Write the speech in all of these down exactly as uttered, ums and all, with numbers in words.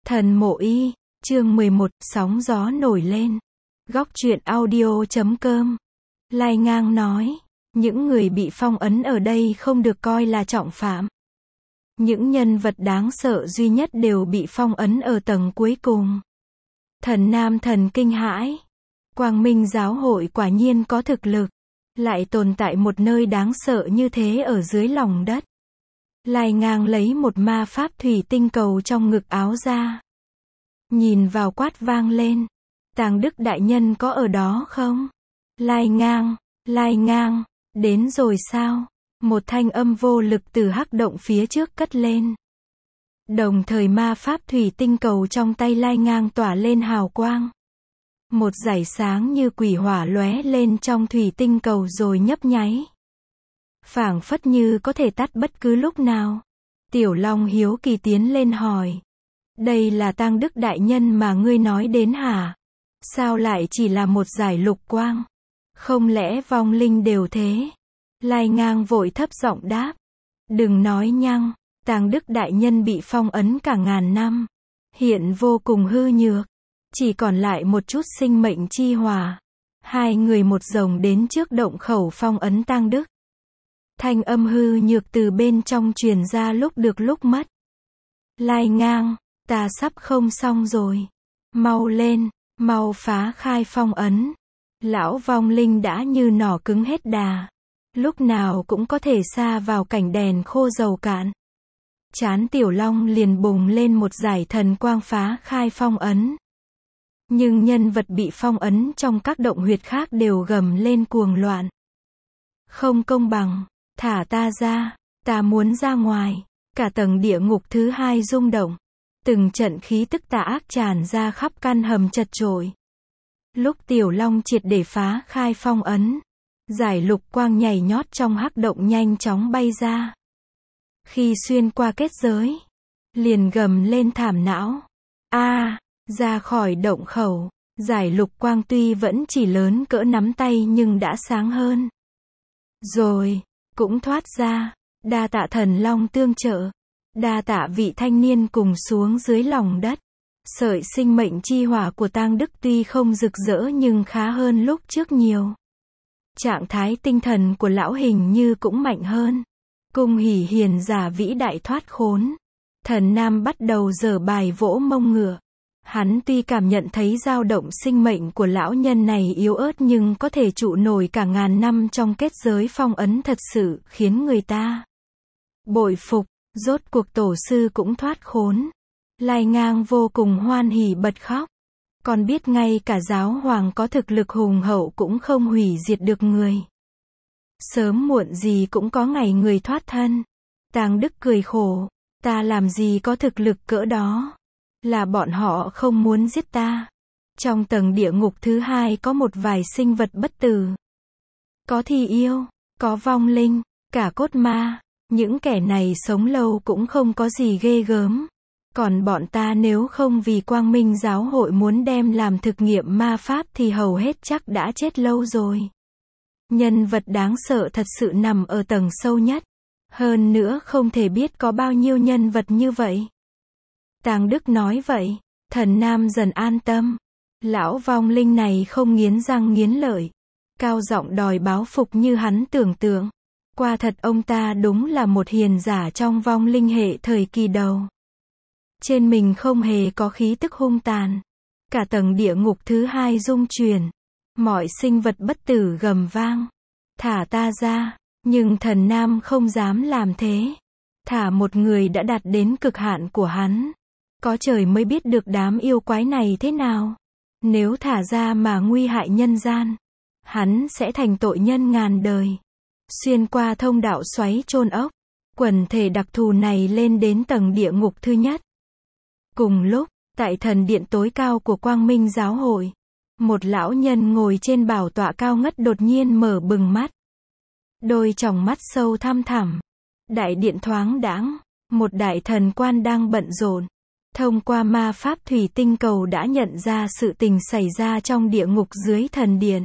Thần Mộ Y, chương mười một, sóng gió nổi lên. Góc truyện audio chấm com. Lai Ngang nói, những người bị phong ấn ở đây không được coi là trọng phạm. Những nhân vật đáng sợ duy nhất đều bị phong ấn ở tầng cuối cùng. Thần Nam thần kinh hãi. Quang Minh giáo hội quả nhiên có thực lực. Lại tồn tại một nơi đáng sợ như thế ở dưới lòng đất. Lai Ngang lấy một ma pháp thủy tinh cầu trong ngực áo ra. Nhìn vào quát vang lên. Tàng Đức đại nhân có ở đó không? Lai Ngang, Lai Ngang, đến rồi sao? Một thanh âm vô lực từ hắc động phía trước cất lên. Đồng thời ma pháp thủy tinh cầu trong tay Lai Ngang tỏa lên hào quang. Một dải sáng như quỷ hỏa lóe lên trong thủy tinh cầu rồi nhấp nháy. Phảng phất như có thể tắt bất cứ lúc nào. Tiểu Long hiếu kỳ tiến lên hỏi. Đây là Tang Đức đại nhân mà ngươi nói đến hả? Sao lại chỉ là một dải lục quang? Không lẽ vong linh đều thế? Lai Ngang vội thấp giọng đáp. Đừng nói nhăng, Tang Đức đại nhân bị phong ấn cả ngàn năm. Hiện vô cùng hư nhược. Chỉ còn lại một chút sinh mệnh chi hòa. Hai người một rồng đến trước động khẩu phong ấn Tang Đức. Thanh âm hư nhược từ bên trong truyền ra lúc được lúc mất. Lai Ngang, ta sắp không xong rồi. Mau lên, mau phá khai phong ấn. Lão vong linh đã như nỏ cứng hết đà. Lúc nào cũng có thể sa vào cảnh đèn khô dầu cạn. Chán Tiểu Long liền bùng lên một dải thần quang phá khai phong ấn. Nhưng nhân vật bị phong ấn trong các động huyệt khác đều gầm lên cuồng loạn. Không công bằng, thả ta ra, ta muốn ra ngoài. Cả tầng địa ngục thứ hai rung động. Từng trận khí tức tà ác tràn ra khắp căn hầm chật chội. Lúc Tiểu Long triệt để phá khai phong ấn, giải lục quang nhảy nhót trong hắc động nhanh chóng bay ra. Khi xuyên qua kết giới, liền gầm lên thảm não. A, à, ra khỏi động khẩu, giải lục quang tuy vẫn chỉ lớn cỡ nắm tay nhưng đã sáng hơn. Rồi, cũng thoát ra, đa tạ thần long tương trợ. Đa tạ vị thanh niên cùng xuống dưới lòng đất. Sợi sinh mệnh chi hỏa của Tang Đức tuy không rực rỡ nhưng khá hơn lúc trước nhiều. Trạng thái tinh thần của lão hình như cũng mạnh hơn. Cung hỉ hiền giả vĩ đại thoát khốn. Thần Nam bắt đầu giở bài vỗ mông ngựa. Hắn tuy cảm nhận thấy dao động sinh mệnh của lão nhân này yếu ớt nhưng có thể trụ nổi cả ngàn năm trong kết giới phong ấn thật sự khiến người ta bội phục. Rốt cuộc tổ sư cũng thoát khốn. Lai Ngang vô cùng hoan hỉ bật khóc. Còn biết ngay cả giáo hoàng có thực lực hùng hậu cũng không hủy diệt được người. Sớm muộn gì cũng có ngày người thoát thân. Tang Đức cười khổ. Ta làm gì có thực lực cỡ đó. Là bọn họ không muốn giết ta. Trong tầng địa ngục thứ hai có một vài sinh vật bất tử. Có thi yêu, có vong linh, cả cốt ma. Những kẻ này sống lâu cũng không có gì ghê gớm. Còn bọn ta nếu không vì Quang Minh giáo hội muốn đem làm thực nghiệm ma pháp thì hầu hết chắc đã chết lâu rồi. Nhân vật đáng sợ thật sự nằm ở tầng sâu nhất. Hơn nữa không thể biết có bao nhiêu nhân vật như vậy. Tang Đức nói vậy, thần Nam dần an tâm. Lão vong linh này không nghiến răng nghiến lợi. Cao giọng đòi báo phục như hắn tưởng tượng. Quả thật ông ta đúng là một hiền giả trong vong linh hệ thời kỳ đầu. Trên mình không hề có khí tức hung tàn. Cả tầng địa ngục thứ hai rung chuyển. Mọi sinh vật bất tử gầm vang. Thả ta ra. Nhưng thần Nam không dám làm thế. Thả một người đã đạt đến cực hạn của hắn. Có trời mới biết được đám yêu quái này thế nào. Nếu thả ra mà nguy hại nhân gian, hắn sẽ thành tội nhân ngàn đời. Xuyên qua thông đạo xoáy chôn ốc, quần thể đặc thù này lên đến tầng địa ngục thứ nhất. Cùng lúc, tại thần điện tối cao của Quang Minh giáo hội, một lão nhân ngồi trên bảo tọa cao ngất đột nhiên mở bừng mắt. Đôi tròng mắt sâu thăm thẳm. Đại điện thoáng đãng, một đại thần quan đang bận rộn. Thông qua ma pháp thủy tinh cầu đã nhận ra sự tình xảy ra trong địa ngục dưới thần điện.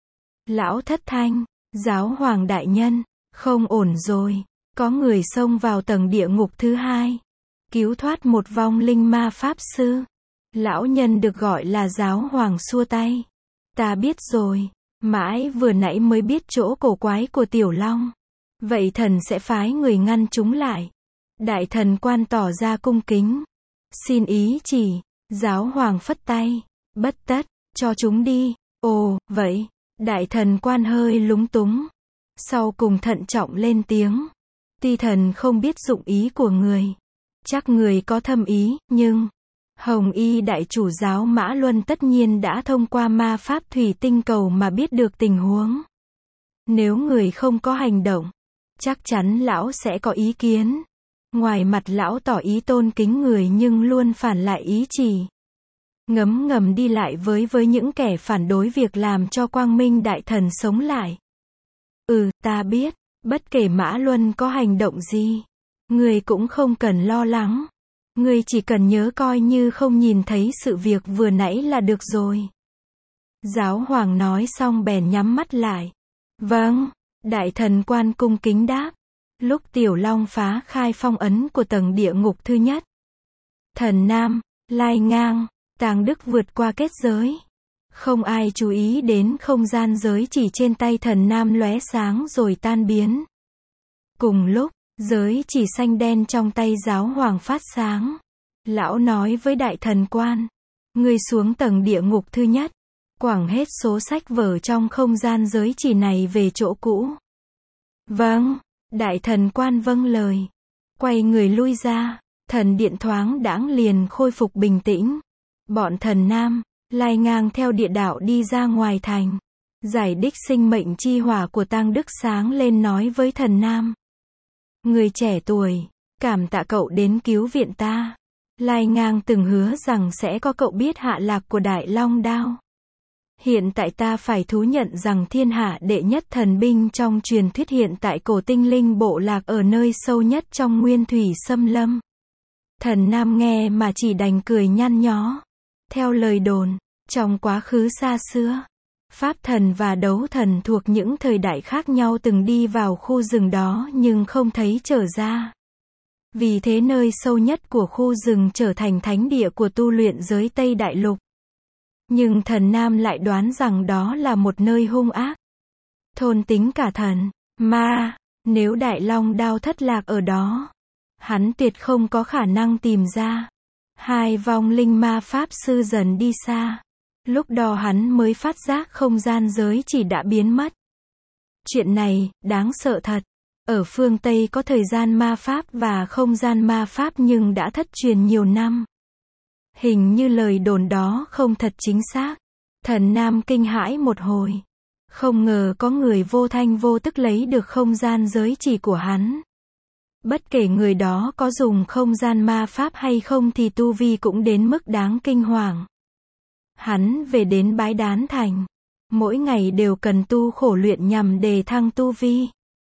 Lão thất thanh. Giáo hoàng đại nhân, không ổn rồi, có người xông vào tầng địa ngục thứ hai. cứu thoát một vong linh ma pháp sư. Lão nhân được gọi là giáo hoàng xua tay. Ta biết rồi, mãi vừa nãy mới biết chỗ cổ quái của Tiểu Long. Vậy thần sẽ phái người ngăn chúng lại. Đại thần quan tỏ ra cung kính. Xin ý chỉ, giáo hoàng phất tay. Bất tất, cho chúng đi. Ồ, vậy, đại thần quan hơi lúng túng. Sau cùng thận trọng lên tiếng. Tuy thần không biết dụng ý của người. Chắc người có thâm ý, nhưng Hồng Y đại chủ giáo Mã Luân tất nhiên đã thông qua ma pháp thủy tinh cầu mà biết được tình huống. Nếu người không có hành động, chắc chắn lão sẽ có ý kiến. Ngoài mặt lão tỏ ý tôn kính người nhưng luôn phản lại ý chỉ. Ngấm ngầm đi lại với với những kẻ phản đối việc làm cho Quang Minh đại thần sống lại. Ừ, ta biết, bất kể Mã Luân có hành động gì, người cũng không cần lo lắng. Người chỉ cần nhớ coi như không nhìn thấy sự việc vừa nãy là được rồi. Giáo hoàng nói xong bèn nhắm mắt lại. Vâng, đại thần quan cung kính đáp. Lúc Tiểu Long phá khai phong ấn của tầng địa ngục thứ nhất, Thần Nam, Lai Ngang, Tàng Đức vượt qua kết giới. Không ai chú ý đến không gian giới chỉ trên tay Thần Nam lóe sáng rồi tan biến. Cùng lúc, giới chỉ xanh đen trong tay giáo hoàng phát sáng. Lão nói với đại thần quan. Ngươi xuống tầng địa ngục thứ nhất. Quẳng hết số sách vở trong không gian giới chỉ này về chỗ cũ. Vâng. Đại thần quan vâng lời. Quay người lui ra. Thần điện thoáng đãng liền khôi phục bình tĩnh. Bọn Thần Nam, Lai Ngang theo địa đạo đi ra ngoài thành. Giải đích sinh mệnh chi hỏa của Tang Đức sáng lên nói với Thần Nam. Người trẻ tuổi, cảm tạ cậu đến cứu viện ta. Lai Ngang từng hứa rằng sẽ có cậu biết hạ lạc của Đại Long Đao. Hiện tại ta phải thú nhận rằng thiên hạ đệ nhất thần binh trong truyền thuyết hiện tại cổ tinh linh bộ lạc ở nơi sâu nhất trong nguyên thủy xâm lâm. Thần Nam nghe mà chỉ đành cười nhăn nhó. Theo lời đồn, trong quá khứ xa xưa, Pháp thần và đấu thần thuộc những thời đại khác nhau từng đi vào khu rừng đó nhưng không thấy trở ra. Vì thế nơi sâu nhất của khu rừng trở thành thánh địa của tu luyện giới Tây Đại Lục. Nhưng Thần Nam lại đoán rằng đó là một nơi hung ác, thôn tính cả thần, ma. Nếu Đại Long Đao thất lạc ở đó, hắn tuyệt không có khả năng tìm ra. Hai vong linh ma pháp sư dần đi xa. Lúc đó hắn mới phát giác không gian giới chỉ đã biến mất. Chuyện này, đáng sợ thật. Ở phương Tây có thời gian ma pháp và không gian ma pháp nhưng đã thất truyền nhiều năm. Hình như lời đồn đó không thật chính xác. Thần Nam kinh hãi một hồi. Không ngờ có người vô thanh vô tức lấy được không gian giới chỉ của hắn. Bất kể người đó có dùng không gian ma pháp hay không thì tu vi cũng đến mức đáng kinh hoàng. Hắn về đến Bái Đán Thành. Mỗi ngày đều cần tu khổ luyện nhằm đề thăng tu vi.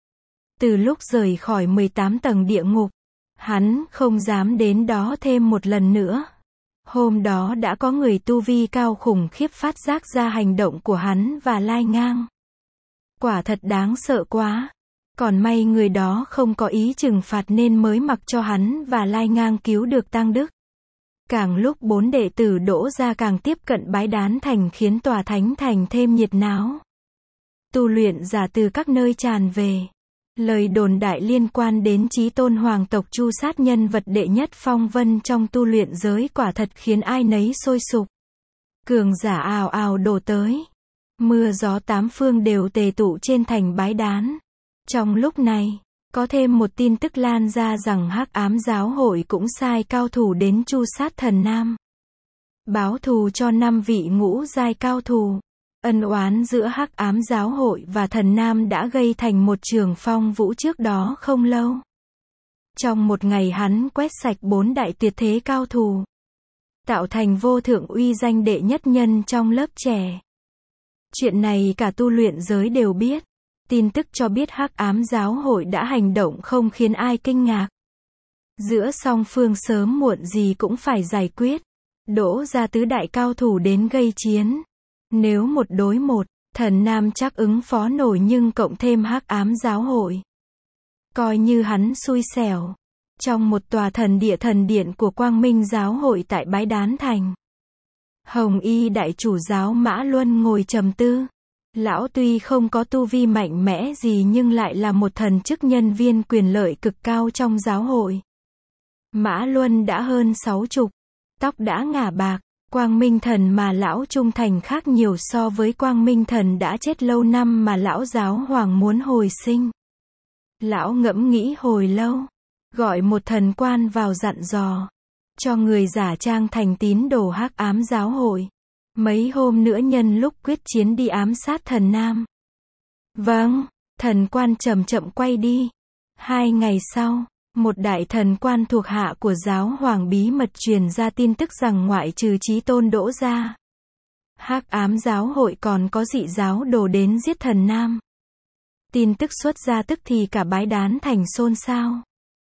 Từ lúc rời khỏi mười tám tầng địa ngục, hắn không dám đến đó thêm một lần nữa. Hôm đó đã có người tu vi cao khủng khiếp phát giác ra hành động của hắn và Lai Ngang. Quả thật đáng sợ quá. Còn may người đó không có ý trừng phạt nên mới mặc cho hắn và Lai Ngang cứu được Tang Đức. Càng lúc bốn đệ tử đỗ ra càng tiếp cận Bái Đán Thành khiến tòa thánh thành thêm nhiệt náo. Tu luyện giả từ các nơi tràn về. Lời đồn đại liên quan đến chí tôn hoàng tộc Chu Sát nhân vật đệ nhất phong vân trong tu luyện giới quả thật khiến ai nấy sôi sục. Cường giả ào ào đổ tới. Mưa gió tám phương đều tề tụ trên thành Bái Đán. Trong lúc này, có thêm một tin tức lan ra rằng Hắc Ám Giáo hội cũng sai cao thủ đến Chu Sát Thần Nam. Báo thù cho năm vị ngũ giai cao thủ. Ân oán giữa Hắc Ám Giáo hội và Thần Nam đã gây thành một trường phong vũ trước đó không lâu. Trong một ngày hắn quét sạch bốn đại tuyệt thế cao thủ, tạo thành vô thượng uy danh đệ nhất nhân trong lớp trẻ. Chuyện này cả tu luyện giới đều biết. Tin tức cho biết Hắc Ám Giáo hội đã hành động không khiến ai kinh ngạc. Giữa song phương sớm muộn gì cũng phải giải quyết. Đỗ ra tứ đại cao thủ đến gây chiến. Nếu một đối một, Thần Nam chắc ứng phó nổi nhưng cộng thêm Hắc Ám Giáo hội. Coi như hắn xui xẻo. Trong một tòa thần địa thần điện của Quang Minh giáo hội tại Bái Đán Thành, Hồng Y đại chủ giáo Mã Luân ngồi trầm tư. Lão tuy không có tu vi mạnh mẽ gì nhưng lại là một thần chức nhân viên quyền lợi cực cao trong giáo hội. Mã Luân đã hơn sáu chục, tóc đã ngả bạc, Quang Minh thần mà lão trung thành khác nhiều so với Quang Minh thần đã chết lâu năm mà lão giáo hoàng muốn hồi sinh. Lão ngẫm nghĩ hồi lâu, gọi một thần quan vào dặn dò, cho người giả trang thành tín đồ hắc ám giáo hội. Mấy hôm nữa nhân lúc quyết chiến đi ám sát thần Nam. Vâng, thần quan chậm chậm quay đi. Hai ngày sau, một đại thần quan thuộc hạ của giáo hoàng bí mật truyền ra tin tức rằng ngoại trừ Chí Tôn Đỗ ra, hắc ám giáo hội còn có dị giáo đồ đến giết thần Nam. Tin tức xuất ra tức thì cả Bái Đán Thành xôn xao.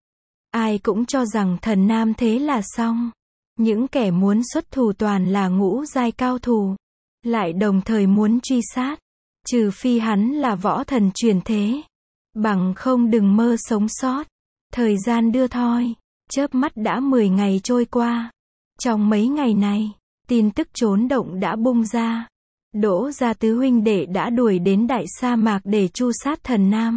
Ai cũng cho rằng thần Nam thế là xong. Những kẻ muốn xuất thủ toàn là ngũ giai cao thủ, lại đồng thời muốn truy sát, trừ phi hắn là võ thần truyền thế, bằng không đừng mơ sống sót. Thời gian đưa thoi, chớp mắt đã mười ngày trôi qua. Trong mấy ngày này, tin tức chốn động đã bung ra. Đỗ gia tứ huynh đệ đã đuổi đến đại sa mạc để tru sát thần Nam.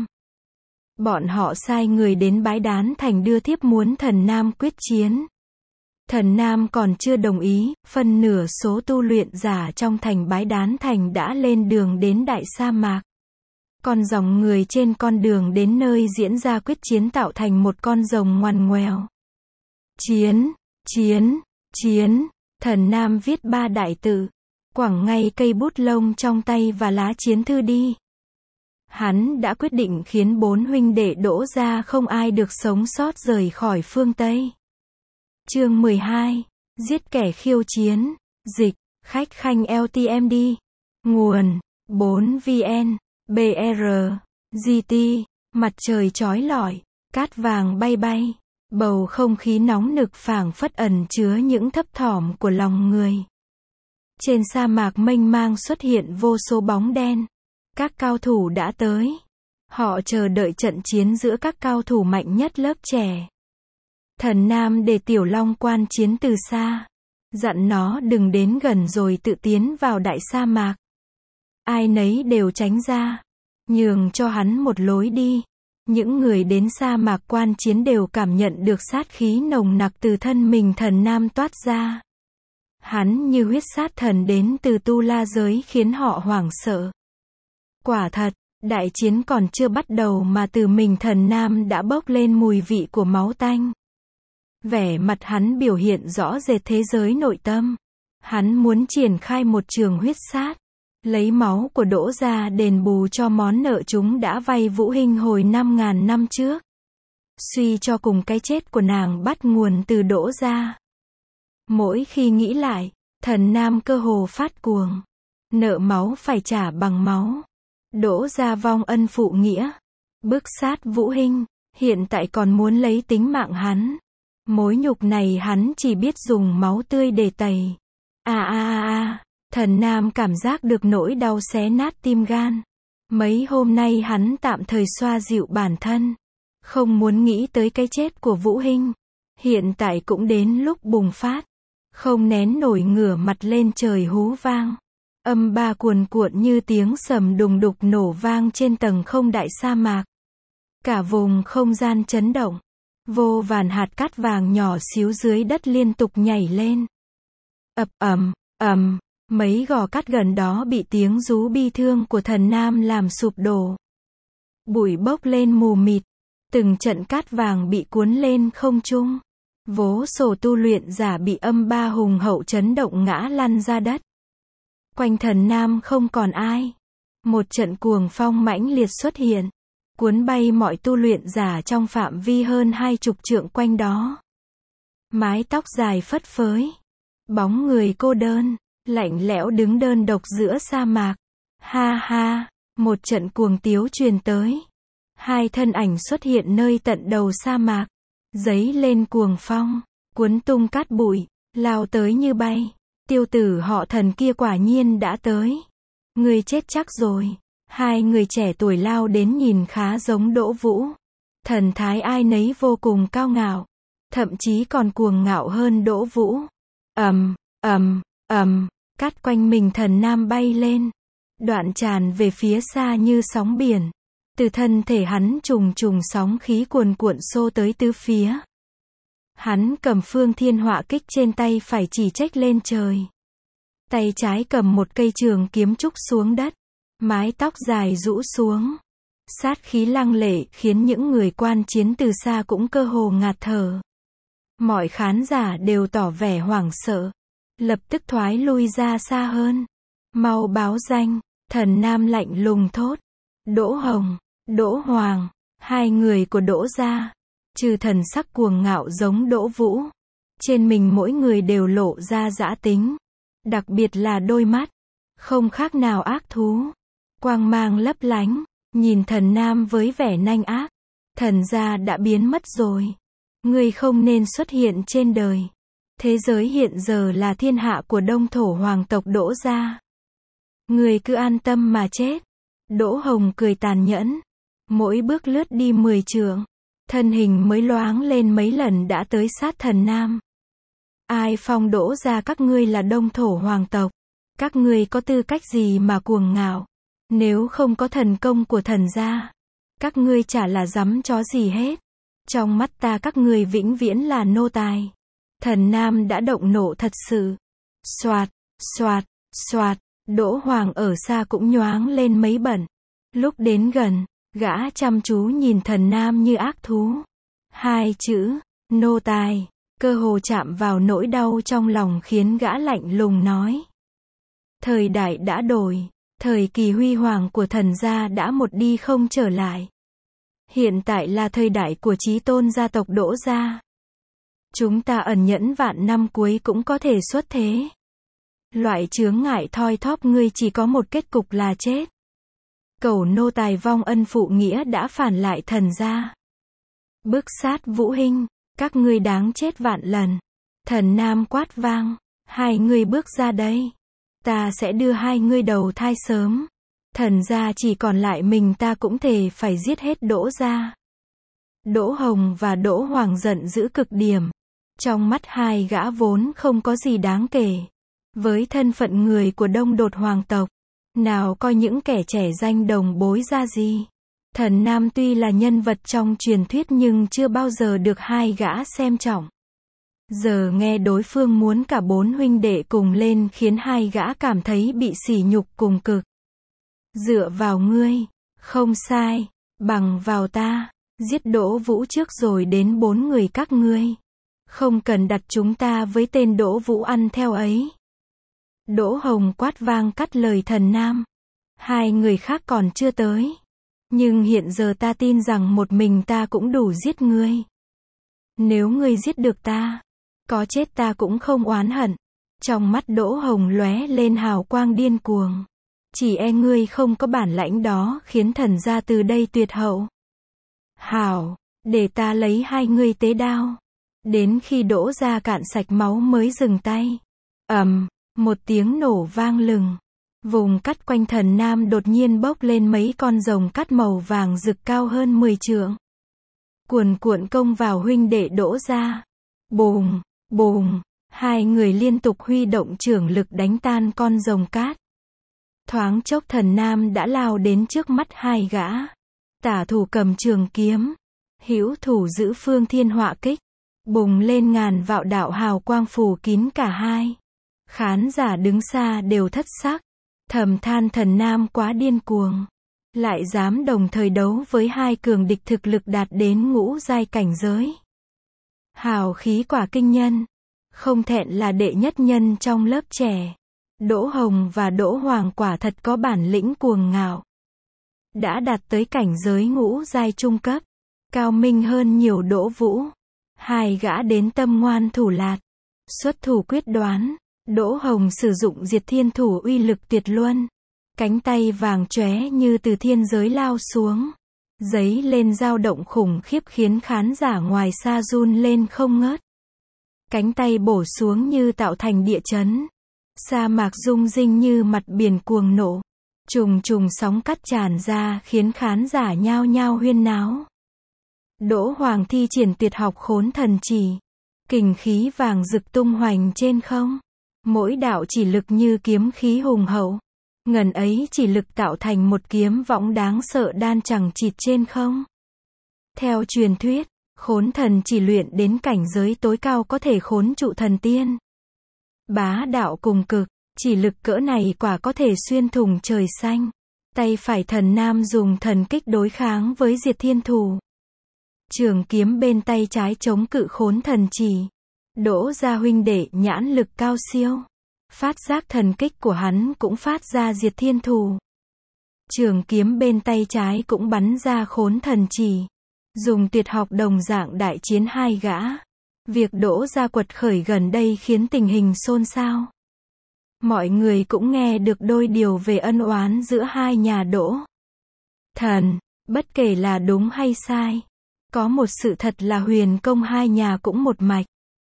Bọn họ sai người đến Bái Đán Thành đưa thiếp muốn thần Nam quyết chiến. Thần Nam còn chưa đồng ý, phân nửa số tu luyện giả trong thành Bái Đán Thành đã lên đường đến đại sa mạc. Còn dòng người trên con đường đến nơi diễn ra quyết chiến tạo thành một con rồng ngoằn ngoèo. Chiến, chiến, chiến, thần Nam viết ba đại tự, quẳng ngay cây bút lông trong tay và lá chiến thư đi. Hắn đã quyết định khiến bốn huynh đệ Đỗ gia không ai được sống sót rời khỏi phương Tây. Chương mười hai, giết kẻ khiêu chiến, dịch, khách khanh lờ tê em đê, nguồn, bốn vn, bê rờ, giê tê, mặt trời chói lọi, cát vàng bay bay, bầu không khí nóng nực phảng phất ẩn chứa những thấp thỏm của lòng người. Trên sa mạc mênh mang xuất hiện vô số bóng đen, các cao thủ đã tới. Họ chờ đợi trận chiến giữa các cao thủ mạnh nhất lớp trẻ. Thần Nam để Tiểu Long quan chiến từ xa, dặn nó đừng đến gần rồi tự tiến vào đại sa mạc. Ai nấy đều tránh ra, nhường cho hắn một lối đi. Những người đến sa mạc quan chiến đều cảm nhận được sát khí nồng nặc từ thân mình thần Nam toát ra. Hắn như huyết sát thần đến từ tu la giới khiến họ hoảng sợ. Quả thật, đại chiến còn chưa bắt đầu mà từ mình thần Nam đã bốc lên mùi vị của máu tanh. Vẻ mặt hắn biểu hiện rõ rệt thế giới nội tâm. Hắn muốn triển khai một trường huyết sát, lấy máu của Đỗ gia đền bù cho món nợ chúng đã vay Vũ Hinh hồi năm ngàn năm trước. Suy cho cùng cái chết của nàng bắt nguồn từ Đỗ gia. Mỗi khi nghĩ lại, thần Nam cơ hồ phát cuồng. Nợ máu phải trả bằng máu. Đỗ gia vong ân phụ nghĩa, bức sát Vũ Hinh, hiện tại còn muốn lấy tính mạng hắn. Mối nhục này hắn chỉ biết dùng máu tươi để tẩy. À à à à, thần Nam cảm giác được nỗi đau xé nát tim gan. Mấy hôm nay hắn tạm thời xoa dịu bản thân, không muốn nghĩ tới cái chết của Vũ Hinh. Hiện tại cũng đến lúc bùng phát, không nén nổi ngửa mặt lên trời hú vang. Âm ba cuồn cuộn như tiếng sầm đùng đục nổ vang trên tầng không đại sa mạc. Cả vùng không gian chấn động. Vô vàn hạt cát vàng nhỏ xíu dưới đất liên tục nhảy lên. Ập ầm, ầm, mấy gò cát gần đó bị tiếng rú bi thương của thần Nam làm sụp đổ. Bụi bốc lên mù mịt. Từng trận cát vàng bị cuốn lên không trung. Vô số tu luyện giả bị âm ba hùng hậu chấn động ngã lăn ra đất. Quanh thần Nam không còn ai. Một trận cuồng phong mãnh liệt xuất hiện, cuốn bay mọi tu luyện giả trong phạm vi hơn hai chục trượng quanh đó. Mái tóc dài phất phới, bóng người cô đơn, lạnh lẽo đứng đơn độc giữa sa mạc. Ha ha, một trận cuồng tiếu truyền tới. Hai thân ảnh xuất hiện nơi tận đầu sa mạc, giấy lên cuồng phong, cuốn tung cát bụi, lao tới như bay. Tiêu tử họ thần kia quả nhiên đã tới. Người chết chắc rồi. Hai người trẻ tuổi lao đến nhìn khá giống Đỗ Vũ. Thần thái ai nấy vô cùng cao ngạo, thậm chí còn cuồng ngạo hơn Đỗ Vũ. Ầm, ầm, ầm, cát quanh mình Thần Nam bay lên, đoạn tràn về phía xa như sóng biển. Từ thân thể hắn trùng trùng sóng khí cuồn cuộn xô tới tứ phía. Hắn cầm Phương Thiên Họa Kích trên tay phải chỉ trách lên trời. Tay trái cầm một cây trường kiếm trúc xuống đất, mái tóc dài rũ xuống. Sát khí lăng lệ khiến những người quan chiến từ xa cũng cơ hồ ngạt thở. Mọi khán giả đều tỏ vẻ hoảng sợ, lập tức thoái lui ra xa hơn. Mau báo danh, Thần Nam lạnh lùng thốt. Đỗ Hồng, Đỗ Hoàng, hai người của Đỗ gia, trừ thần sắc cuồng ngạo giống Đỗ Vũ, trên mình mỗi người đều lộ ra dã tính, đặc biệt là đôi mắt, không khác nào ác thú, quang mang lấp lánh, nhìn Thần Nam với vẻ nanh ác. Thần gia đã biến mất rồi, ngươi không nên xuất hiện trên đời. Thế giới hiện giờ là thiên hạ của Đông Thổ hoàng tộc Đỗ gia. Ngươi cứ an tâm mà chết. Đỗ Hồng cười tàn nhẫn, mỗi bước lướt đi mười trượng, thân hình mới loáng lên mấy lần đã tới sát Thần Nam. Ai phong Đỗ gia các ngươi là Đông Thổ hoàng tộc? Các ngươi có tư cách gì mà cuồng ngạo? Nếu không có thần công của thần gia, các ngươi chả là dám chó gì hết. Trong mắt ta các ngươi vĩnh viễn là nô tài. Thần Nam đã động nộ thật sự. Soạt, soạt, soạt, Đỗ Hoàng ở xa cũng nhoáng lên mấy bận. Lúc đến gần, gã chăm chú nhìn Thần Nam như ác thú. Hai chữ, nô tài, cơ hồ chạm vào nỗi đau trong lòng khiến gã lạnh lùng nói. Thời đại đã đổi, thời kỳ huy hoàng của thần gia đã một đi không trở lại. Hiện tại là thời đại của chí tôn gia tộc Đỗ gia. Chúng ta ẩn nhẫn vạn năm cuối cũng có thể xuất thế. Loại chướng ngại thoi thóp ngươi chỉ có một kết cục là chết. Cẩu nô tài vong ân phụ nghĩa đã phản lại thần gia. Bức sát Vũ Hinh, các ngươi đáng chết vạn lần. Thần Nam quát vang, hai ngươi bước ra đây. Ta sẽ đưa hai ngươi đầu thai sớm. Thần gia chỉ còn lại mình ta cũng thề phải giết hết Đỗ gia. Đỗ Hồng và Đỗ Hoàng giận dữ cực điểm. Trong mắt hai gã vốn không có gì đáng kể. Với thân phận người của Đông Đột hoàng tộc, nào coi những kẻ trẻ danh đồng bối ra gì. Thần Nam tuy là nhân vật trong truyền thuyết nhưng chưa bao giờ được hai gã xem trọng. Giờ nghe đối phương muốn cả bốn huynh đệ cùng lên khiến hai gã cảm thấy bị sỉ nhục cùng cực. Dựa vào ngươi, không sai, bằng vào ta, giết Đỗ Vũ trước rồi đến bốn người các ngươi. Không cần đặt chúng ta với tên Đỗ Vũ ăn theo ấy. Đỗ Hồng quát vang cắt lời Thần Nam. Hai người khác còn chưa tới. Nhưng hiện giờ ta tin rằng một mình ta cũng đủ giết ngươi. Nếu ngươi giết được ta, có chết ta cũng không oán hận. Trong mắt Đỗ Hồng lóe lên hào quang điên cuồng. Chỉ e ngươi không có bản lãnh đó khiến thần gia từ đây tuyệt hậu. Hảo, để ta lấy hai ngươi tế đao. Đến khi Đỗ gia cạn sạch máu mới dừng tay. Ầm, một tiếng nổ vang lừng. Vùng cắt quanh Thần Nam đột nhiên bốc lên mấy con rồng cắt màu vàng rực cao hơn mười trượng. Cuồn cuộn công vào huynh đệ Đỗ gia. Bùng, bùng, hai người liên tục huy động trưởng lực đánh tan con rồng cát. Thoáng chốc Thần Nam đã lao đến trước mắt hai gã. Tả thủ cầm trường kiếm, hữu thủ giữ Phương Thiên Họa Kích, bùng lên ngàn vạn đạo hào quang phủ kín cả hai. Khán giả đứng xa đều thất sắc, thầm than Thần Nam quá điên cuồng, lại dám đồng thời đấu với hai cường địch thực lực đạt đến ngũ giai cảnh giới. Hào khí quả kinh nhân, không thẹn là đệ nhất nhân trong lớp trẻ. Đỗ Hồng và Đỗ Hoàng quả thật có bản lĩnh cuồng ngạo. Đã đạt tới cảnh giới ngũ giai trung cấp, cao minh hơn nhiều Đỗ Vũ. Hai gã đến tâm ngoan thủ lạt, xuất thủ quyết đoán. Đỗ Hồng sử dụng Diệt Thiên Thủ uy lực tuyệt luân. Cánh tay vàng chóe như từ thiên giới lao xuống. Giấy lên dao động khủng khiếp khiến khán giả ngoài xa run lên không ngớt. Cánh tay bổ xuống như tạo thành địa chấn. Sa mạc rung rinh như mặt biển cuồng nộ. Trùng trùng sóng cắt tràn ra khiến khán giả nhao nhao huyên náo. Đỗ Hoàng thi triển tuyệt học khốn thần chỉ. Kình khí vàng rực tung hoành trên không. Mỗi đạo chỉ lực như kiếm khí hùng hậu. Ngần ấy chỉ lực tạo thành một kiếm võng đáng sợ đan chằng chịt trên không. Theo truyền thuyết, khốn thần chỉ luyện đến cảnh giới tối cao có thể khốn trụ thần tiên. Bá đạo cùng cực, chỉ lực cỡ này quả có thể xuyên thủng trời xanh. Tay phải thần nam dùng thần kích đối kháng với Diệt Thiên Thù. Trường kiếm bên tay trái chống cự khốn thần chỉ. Đỗ gia huynh đệ nhãn lực cao siêu. Phát giác thần kích của hắn cũng phát ra Diệt Thiên Thù. Trường kiếm bên tay trái cũng bắn ra khốn thần chỉ. Dùng tuyệt học đồng dạng đại chiến hai gã. Việc Đỗ gia quật khởi gần đây khiến tình hình xôn xao. Mọi người cũng nghe được đôi điều về ân oán giữa hai nhà Đỗ Thần. Bất kể là đúng hay sai, có một sự thật là huyền công hai nhà cũng một mạch.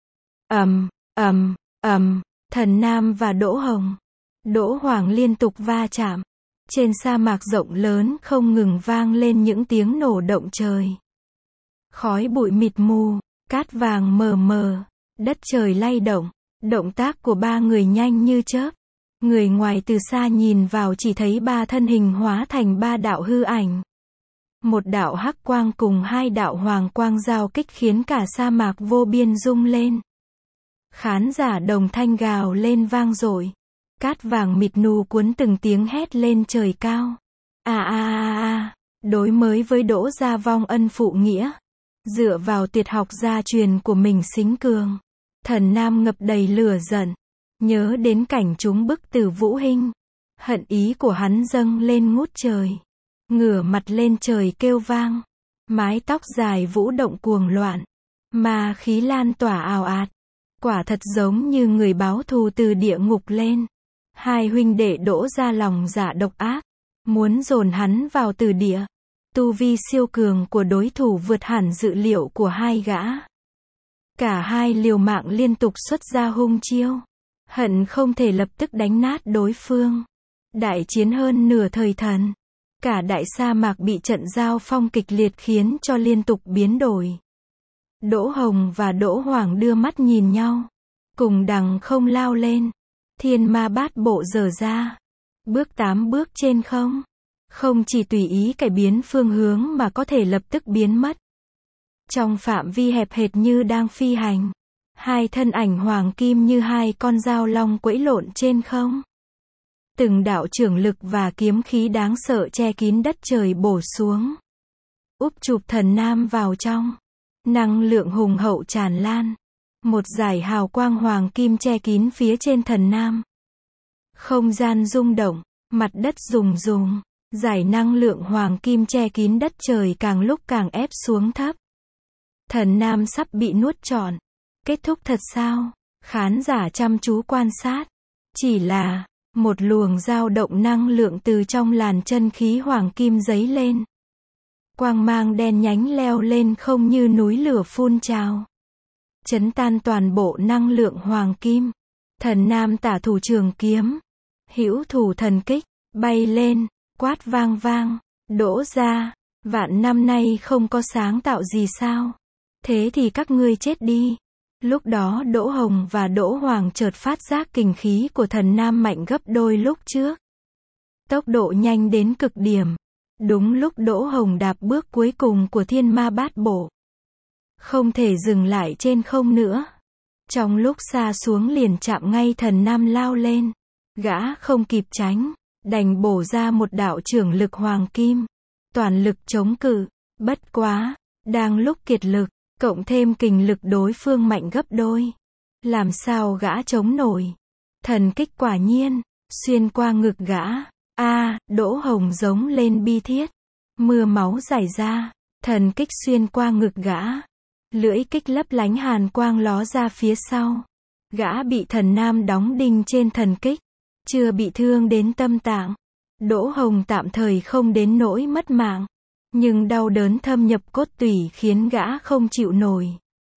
Ầm, ầm, ầm, Thần Nam và Đỗ Hồng, Đỗ Hoàng liên tục va chạm. Trên sa mạc rộng lớn không ngừng vang lên những tiếng nổ động trời. Khói bụi mịt mù, cát vàng mờ mờ, đất trời lay động. Động tác của ba người nhanh như chớp. Người ngoài từ xa nhìn vào chỉ thấy ba thân hình hóa thành ba đạo hư ảnh. Một đạo hắc quang cùng hai đạo hoàng quang giao kích khiến cả sa mạc vô biên rung lên. Khán giả đồng thanh gào lên vang dội. Cát vàng mịt nù cuốn từng tiếng hét lên trời cao. À à à à, đối mới với Đỗ gia vong ân phụ nghĩa. Dựa vào tuyệt học gia truyền của mình Sính Cường. Thần Nam ngập đầy lửa giận. Nhớ đến cảnh chúng bức tử Vũ Hinh. Hận ý của hắn dâng lên ngút trời. Ngửa mặt lên trời kêu vang. Mái tóc dài vũ động cuồng loạn. Ma khí lan tỏa ào ạt. Quả thật giống như người báo thù từ địa ngục lên. Hai huynh đệ Đỗ ra lòng dạ độc ác. Muốn dồn hắn vào tử địa. Tu vi siêu cường của đối thủ vượt hẳn dự liệu của hai gã. Cả hai liều mạng liên tục xuất ra hung chiêu. Hận không thể lập tức đánh nát đối phương. Đại chiến hơn nửa thời thần. Cả đại sa mạc bị trận giao phong kịch liệt khiến cho liên tục biến đổi. Đỗ Hồng và Đỗ Hoàng đưa mắt nhìn nhau. Cùng đằng không lao lên. Thiên ma bát bộ dở ra. Bước tám bước trên không. Không chỉ tùy ý cải biến phương hướng mà có thể lập tức biến mất. Trong phạm vi hẹp hệt như đang phi hành. Hai thân ảnh hoàng kim như hai con dao long quẫy lộn trên không. Từng đạo trưởng lực và kiếm khí đáng sợ che kín đất trời bổ xuống. Úp chụp Thần Nam vào trong. Năng lượng hùng hậu tràn lan. Một dải hào quang hoàng kim che kín phía trên Thần Nam. Không gian rung động, mặt đất rùng rùng. Dải năng lượng hoàng kim che kín đất trời càng lúc càng ép xuống thấp. Thần Nam sắp bị nuốt trọn. Kết thúc thật sao? Khán giả chăm chú quan sát. Chỉ là, một luồng dao động năng lượng từ trong làn chân khí hoàng kim giấy lên. Quang mang đen nhánh leo lên không như núi lửa phun trào. Chấn tan toàn bộ năng lượng hoàng kim. Thần Nam tả thủ trường kiếm. Hữu thủ thần kích, bay lên, quát vang vang. Đỗ ra, vạn năm nay không có sáng tạo gì sao? Thế thì các ngươi chết đi. Lúc đó Đỗ Hồng và Đỗ Hoàng chợt phát giác kình khí của Thần Nam mạnh gấp đôi lúc trước. Tốc độ nhanh đến cực điểm. Đúng lúc Đỗ Hồng đạp bước cuối cùng của thiên ma bát bộ. Không thể dừng lại trên không nữa. Trong lúc xa xuống liền chạm ngay Thần Nam lao lên. Gã không kịp tránh, đành bổ ra một đạo trưởng lực hoàng kim. Toàn lực chống cự, bất quá, đang lúc kiệt lực. Cộng thêm kình lực đối phương mạnh gấp đôi. Làm sao gã chống nổi. Thần kích quả nhiên, xuyên qua ngực gã. A, à, Đỗ Hồng giống lên bi thiết. Mưa máu rải ra. Thần kích xuyên qua ngực gã. Lưỡi kích lấp lánh hàn quang ló ra phía sau. Gã bị Thần Nam đóng đinh trên thần kích. Chưa bị thương đến tâm tạng. Đỗ Hồng tạm thời không đến nỗi mất mạng. Nhưng đau đớn thâm nhập cốt tủy khiến gã không chịu nổi.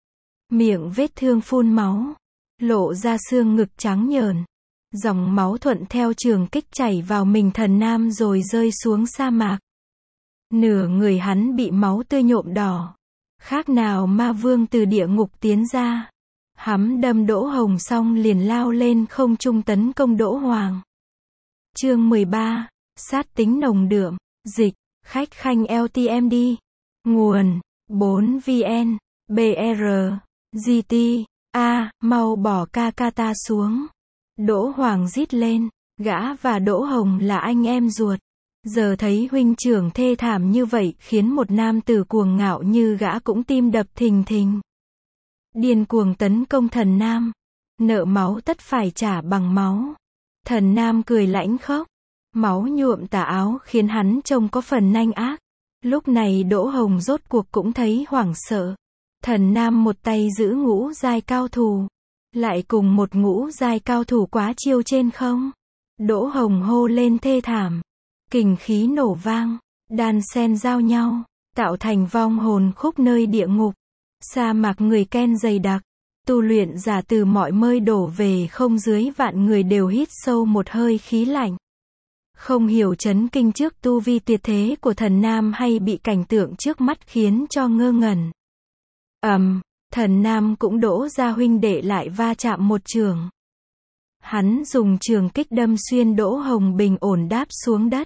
Miệng vết thương phun máu. Lộ ra xương ngực trắng nhờn. Dòng máu thuận theo trường kích chảy vào mình Thần Nam rồi rơi xuống sa mạc. Nửa người hắn bị máu tươi nhuộm đỏ. Khác nào ma vương từ địa ngục tiến ra. Hắm đâm Đỗ Hồng xong liền lao lên không trung tấn công Đỗ Hoàng. Chương mười ba, sát tính nồng đượm, dịch, khách khanh lờ tê em đê. Nguồn, bốn vn, bê rờ, giê tê, a, mau bỏ ca ca ta xuống. Đỗ Hoàng rít lên, gã và Đỗ Hồng là anh em ruột. Giờ thấy huynh trưởng thê thảm như vậy khiến một nam tử cuồng ngạo như gã cũng tim đập thình thình. Điên cuồng tấn công thần nam. Nợ máu tất phải trả bằng máu. Thần nam cười lãnh khốc. Máu nhuộm tà áo khiến hắn trông có phần nanh ác. Lúc này Đỗ Hồng rốt cuộc cũng thấy hoảng sợ. Thần nam một tay giữ ngũ giai cao thủ. Lại cùng một ngũ giai cao thủ quá chiêu trên không. Đỗ Hồng hô lên thê thảm. Kình khí nổ vang. Đan sen giao nhau. Tạo thành vong hồn khúc nơi địa ngục. Sa mạc người Ken dày đặc. Tu luyện giả từ mọi nơi đổ về không dưới vạn người đều hít sâu một hơi khí lạnh. Không hiểu chấn kinh trước tu vi tuyệt thế của thần nam hay bị cảnh tượng trước mắt khiến cho ngơ ngẩn. Ầm, um, thần nam cũng đỗ ra huynh đệ lại va chạm một trường. Hắn dùng trường kích đâm xuyên Đỗ Hồng bình ổn đáp xuống đất.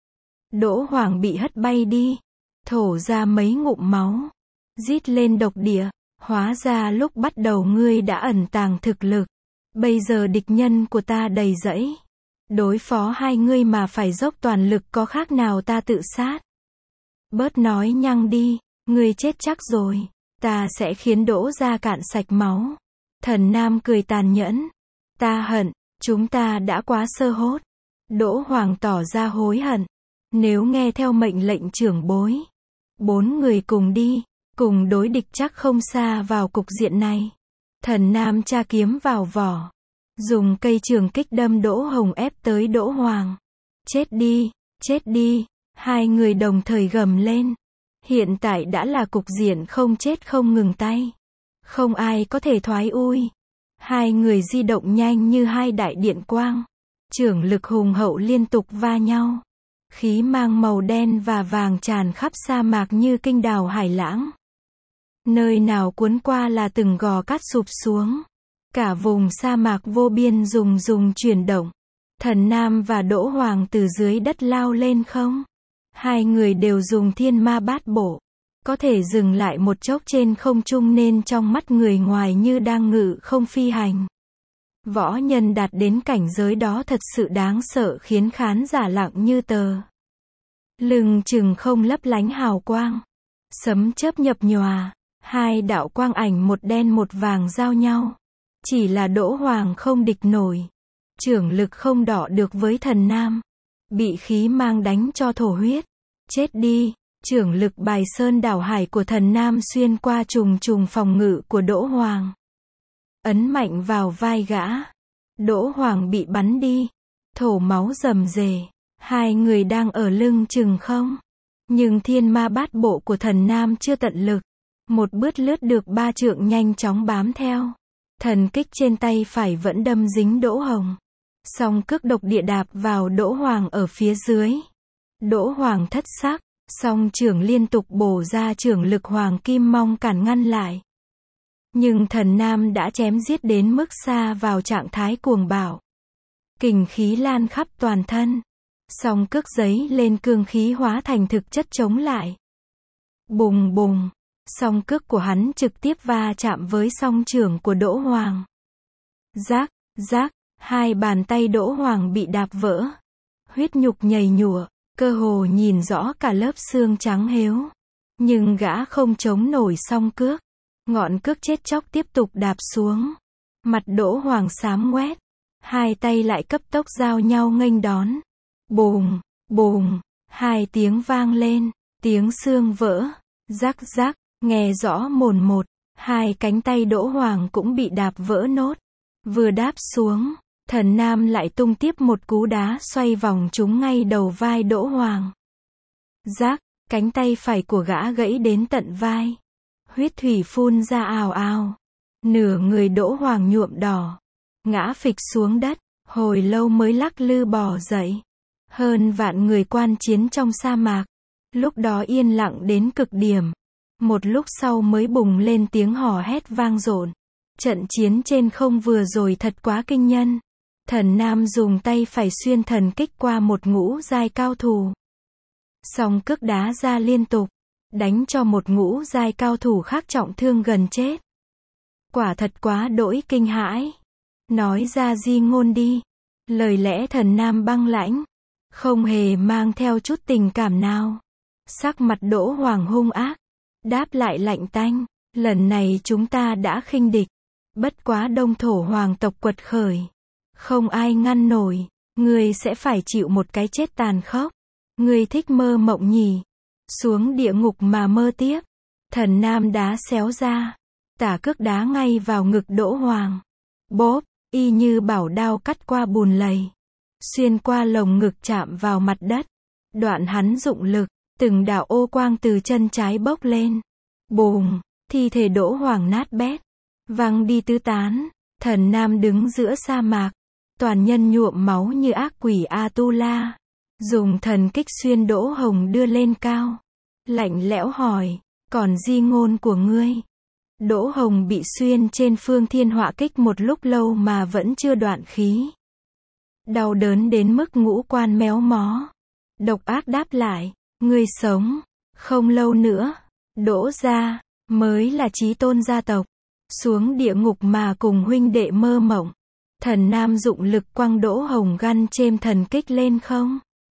Đỗ Hoàng bị hất bay đi, thổ ra mấy ngụm máu, rít lên độc địa. Hóa ra lúc bắt đầu ngươi đã ẩn tàng thực lực. Bây giờ địch nhân của ta đầy rẫy. Đối phó hai ngươi mà phải dốc toàn lực có khác nào ta tự sát. Bớt nói nhăng đi, ngươi chết chắc rồi. Ta sẽ khiến Đỗ ra cạn sạch máu. Thần nam cười tàn nhẫn. Ta hận, chúng ta đã quá sơ hốt. Đỗ Hoàng tỏ ra hối hận. Nếu nghe theo mệnh lệnh trưởng bối, bốn người cùng đi. Cùng đối địch chắc không xa vào cục diện này. Thần nam tra kiếm vào vỏ. Dùng cây trường kích đâm Đỗ Hồng ép tới Đỗ Hoàng. Chết đi, chết đi. Hai người đồng thời gầm lên. Hiện tại đã là cục diện không chết không ngừng tay. Không ai có thể thoái ui. Hai người di động nhanh như hai đại điện quang. Chưởng lực hùng hậu liên tục va nhau. Khí mang màu đen và vàng tràn khắp sa mạc như kinh đào hải lãng. Nơi nào cuốn qua là từng gò cát sụp xuống. Cả vùng sa mạc vô biên rùng rùng chuyển động. Thần nam và Đỗ Hoàng từ dưới đất lao lên không. Hai người đều dùng thiên ma bát bộ. Có thể dừng lại một chốc trên không trung nên trong mắt người ngoài như đang ngự không phi hành. Võ nhân đạt đến cảnh giới đó thật sự đáng sợ khiến khán giả lặng như tờ. Lưng chừng không lấp lánh hào quang. Sấm chớp nhập nhòa. Hai đạo quang ảnh một đen một vàng giao nhau. Chỉ là Đỗ Hoàng không địch nổi. Chưởng lực không đọ được với thần nam. Bị khí mang đánh cho thổ huyết. Chết đi. Chưởng lực bài sơn đảo hải của thần nam xuyên qua trùng trùng phòng ngự của Đỗ Hoàng. Ấn mạnh vào vai gã. Đỗ Hoàng bị bắn đi. Thổ máu rầm rề. Hai người đang ở lưng chừng không. Nhưng thiên ma bát bộ của thần nam chưa tận lực. Một bước lướt được ba trượng nhanh chóng bám theo. Thần kích trên tay phải vẫn đâm dính Đỗ Hồng. Song cước độc địa đạp vào Đỗ Hoàng ở phía dưới. Đỗ Hoàng thất sắc. Song trưởng liên tục bổ ra trưởng lực hoàng kim mong cản ngăn lại. Nhưng thần nam đã chém giết đến mức xa vào trạng thái cuồng bạo. Kình khí lan khắp toàn thân. Song cước giấy lên cương khí hóa thành thực chất chống lại. Bùng bùng. Song cước của hắn trực tiếp va chạm với song trưởng của Đỗ Hoàng. Rác, rác, hai bàn tay Đỗ Hoàng bị đạp vỡ. Huyết nhục nhầy nhụa, cơ hồ nhìn rõ cả lớp xương trắng héo. Nhưng gã không chống nổi song cước. Ngọn cước chết chóc tiếp tục đạp xuống. Mặt Đỗ Hoàng xám ngoét. Hai tay lại cấp tốc giao nhau nghênh đón. Bùng, bùng, hai tiếng vang lên, tiếng xương vỡ. Rắc rắc. Nghe rõ mồn một, hai cánh tay Đỗ Hoàng cũng bị đạp vỡ nốt. Vừa đáp xuống, thần nam lại tung tiếp một cú đá xoay vòng trúng ngay đầu vai Đỗ Hoàng. Rác, cánh tay phải của gã gãy đến tận vai. Huyết thủy phun ra ào ào. Nửa người Đỗ Hoàng nhuộm đỏ. Ngã phịch xuống đất, hồi lâu mới lắc lư bò dậy. Hơn vạn người quan chiến trong sa mạc. Lúc đó yên lặng đến cực điểm. Một lúc sau mới bùng lên tiếng hò hét vang dội. Trận chiến trên không vừa rồi thật quá kinh nhân. Thần Nam dùng tay phải xuyên thần kích qua một ngũ giai cao thủ. Song cước đá ra liên tục, đánh cho một ngũ giai cao thủ khác trọng thương gần chết. Quả thật quá đỗi kinh hãi. Nói ra di ngôn đi. Lời lẽ thần Nam băng lãnh, không hề mang theo chút tình cảm nào. Sắc mặt Đỗ Hoàng hung ác, đáp lại lạnh tanh, lần này chúng ta đã khinh địch. Bất quá Đông Thổ hoàng tộc quật khởi, không ai ngăn nổi, ngươi sẽ phải chịu một cái chết tàn khốc. Ngươi thích mơ mộng nhỉ? Xuống địa ngục mà mơ tiếp. Thần Nam đá xéo ra, tả cước đá ngay vào ngực Đỗ Hoàng. Bốp, y như bảo đao cắt qua bùn lầy, xuyên qua lồng ngực chạm vào mặt đất. Đoạn hắn dụng lực, từng đạo ô quang từ chân trái bốc lên. Bùm, thi thể Đỗ Hoàng nát bét, văng đi tứ tán. Thần Nam đứng giữa sa mạc, toàn nhân nhuộm máu như ác quỷ Atula. Dùng thần kích xuyên Đỗ Hồng đưa lên cao. Lạnh lẽo hỏi, còn di ngôn của ngươi? Đỗ Hồng bị xuyên trên phương thiên họa kích một lúc lâu mà vẫn chưa đoạn khí. Đau đớn đến mức ngũ quan méo mó. Độc ác đáp lại, ngươi sống, không lâu nữa, Đỗ gia, mới là chí tôn gia tộc. Xuống địa ngục mà cùng huynh đệ mơ mộng. Thần Nam dụng lực quăng Đỗ Hồng găn chêm thần kích lên không.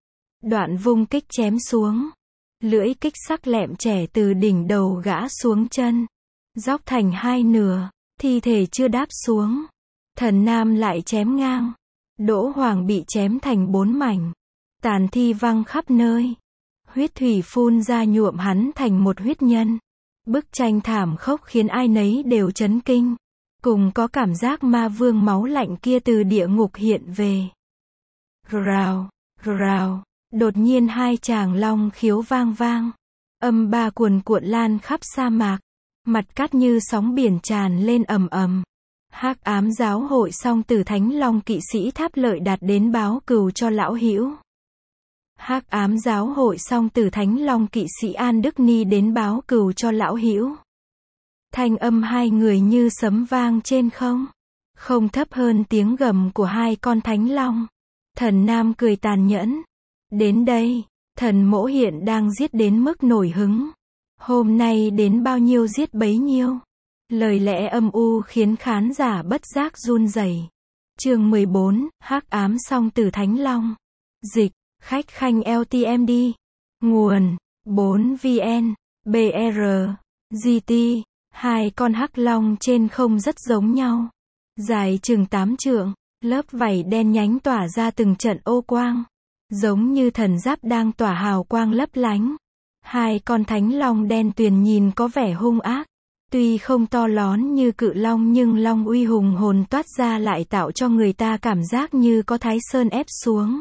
Đoạn vung kích chém xuống. Lưỡi kích sắc lẹm trẻ từ đỉnh đầu gã xuống chân. Dóc thành hai nửa, thi thể chưa đáp xuống. Thần Nam lại chém ngang. Đỗ Hoàng bị chém thành bốn mảnh. Tàn thi văng khắp nơi. Huyết thủy phun ra nhuộm hắn thành một huyết nhân. Bức tranh thảm khốc khiến ai nấy đều chấn kinh. Cùng có cảm giác ma vương máu lạnh kia từ địa ngục hiện về. Rào, rào. Đột nhiên hai tràng long khiếu vang vang. Âm ba cuồn cuộn lan khắp sa mạc. Mặt cát như sóng biển tràn lên ầm ầm. Hắc ám giáo hội song tử thánh long kỵ sĩ Tháp Lợi Đạt đến báo cừu cho lão hữu. Hắc ám giáo hội song tử thánh long kỵ sĩ An Đức Ni đến báo cừu cho lão hữu. Thanh âm hai người như sấm vang trên không. Không thấp hơn tiếng gầm của hai con thánh long. Thần Nam cười tàn nhẫn. Đến đây, thần mỗ hiện đang giết đến mức nổi hứng. Hôm nay đến bao nhiêu giết bấy nhiêu. Lời lẽ âm u khiến khán giả bất giác run rẩy. Chương mười bốn, Hắc ám song tử thánh long. Dịch, khách khanh lờ tê em đê. Nguồn, bốn vê en, bê rờ, giê tê. Hai con hắc long trên không rất giống nhau. Dài chừng tám trượng, lớp vảy đen nhánh tỏa ra từng trận ô quang. Giống như thần giáp đang tỏa hào quang lấp lánh. Hai con thánh long đen tuyền nhìn có vẻ hung ác. Tuy không to lón như cự long nhưng long uy hùng hồn toát ra lại tạo cho người ta cảm giác như có Thái Sơn ép xuống.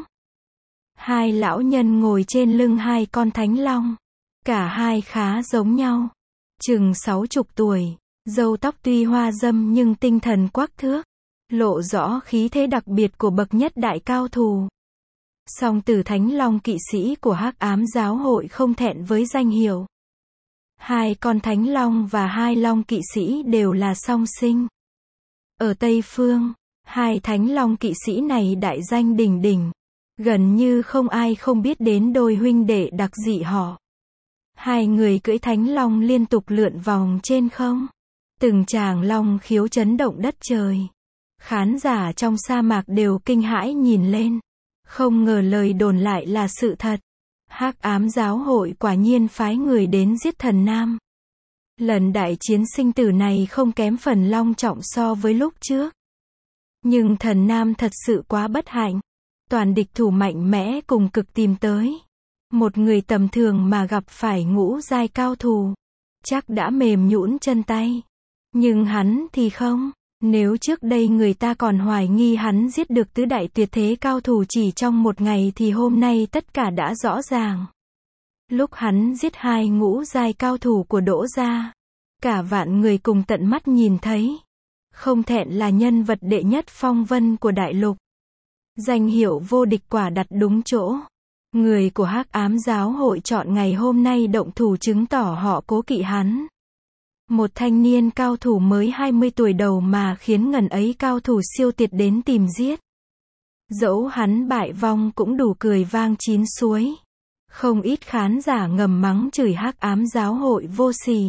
Hai lão nhân ngồi trên lưng hai con thánh long. Cả hai khá giống nhau. Chừng sáu chục tuổi, râu tóc tuy hoa râm nhưng tinh thần quắc thước. Lộ rõ khí thế đặc biệt của bậc nhất đại cao thủ. Song tử thánh long kỵ sĩ của Hắc ám giáo hội không thẹn với danh hiệu. Hai con thánh long và hai long kỵ sĩ đều là song sinh. Ở Tây Phương, hai thánh long kỵ sĩ này đại danh đỉnh đỉnh. Gần như không ai không biết đến đôi huynh đệ đặc dị họ. Hai người cưỡi thánh long liên tục lượn vòng trên không. Từng tràng long khiếu chấn động đất trời. Khán giả trong sa mạc đều kinh hãi nhìn lên. Không ngờ lời đồn lại là sự thật. Hắc ám giáo hội quả nhiên phái người đến giết thần Nam. Lần đại chiến sinh tử này không kém phần long trọng so với lúc trước. Nhưng thần Nam thật sự quá bất hạnh. Toàn địch thủ mạnh mẽ cùng cực tìm tới. Một người tầm thường mà gặp phải ngũ giai cao thủ, chắc đã mềm nhũn chân tay. Nhưng hắn thì không. Nếu trước đây người ta còn hoài nghi hắn giết được tứ đại tuyệt thế cao thủ chỉ trong một ngày thì hôm nay tất cả đã rõ ràng. Lúc hắn giết hai ngũ giai cao thủ của Đỗ gia, cả vạn người cùng tận mắt nhìn thấy. Không thẹn là nhân vật đệ nhất phong vân của đại lục. Danh hiệu vô địch quả đặt đúng chỗ. Người của Hắc Ám giáo hội chọn ngày hôm nay động thủ chứng tỏ họ cố kỵ hắn. Một thanh niên cao thủ mới hai mươi tuổi đầu mà khiến ngần ấy cao thủ siêu tuyệt đến tìm giết. Dẫu hắn bại vong cũng đủ cười vang chín suối. Không ít khán giả ngầm mắng chửi Hắc Ám giáo hội vô sỉ.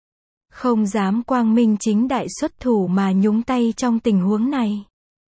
Không dám quang minh chính đại xuất thủ mà nhúng tay trong tình huống này.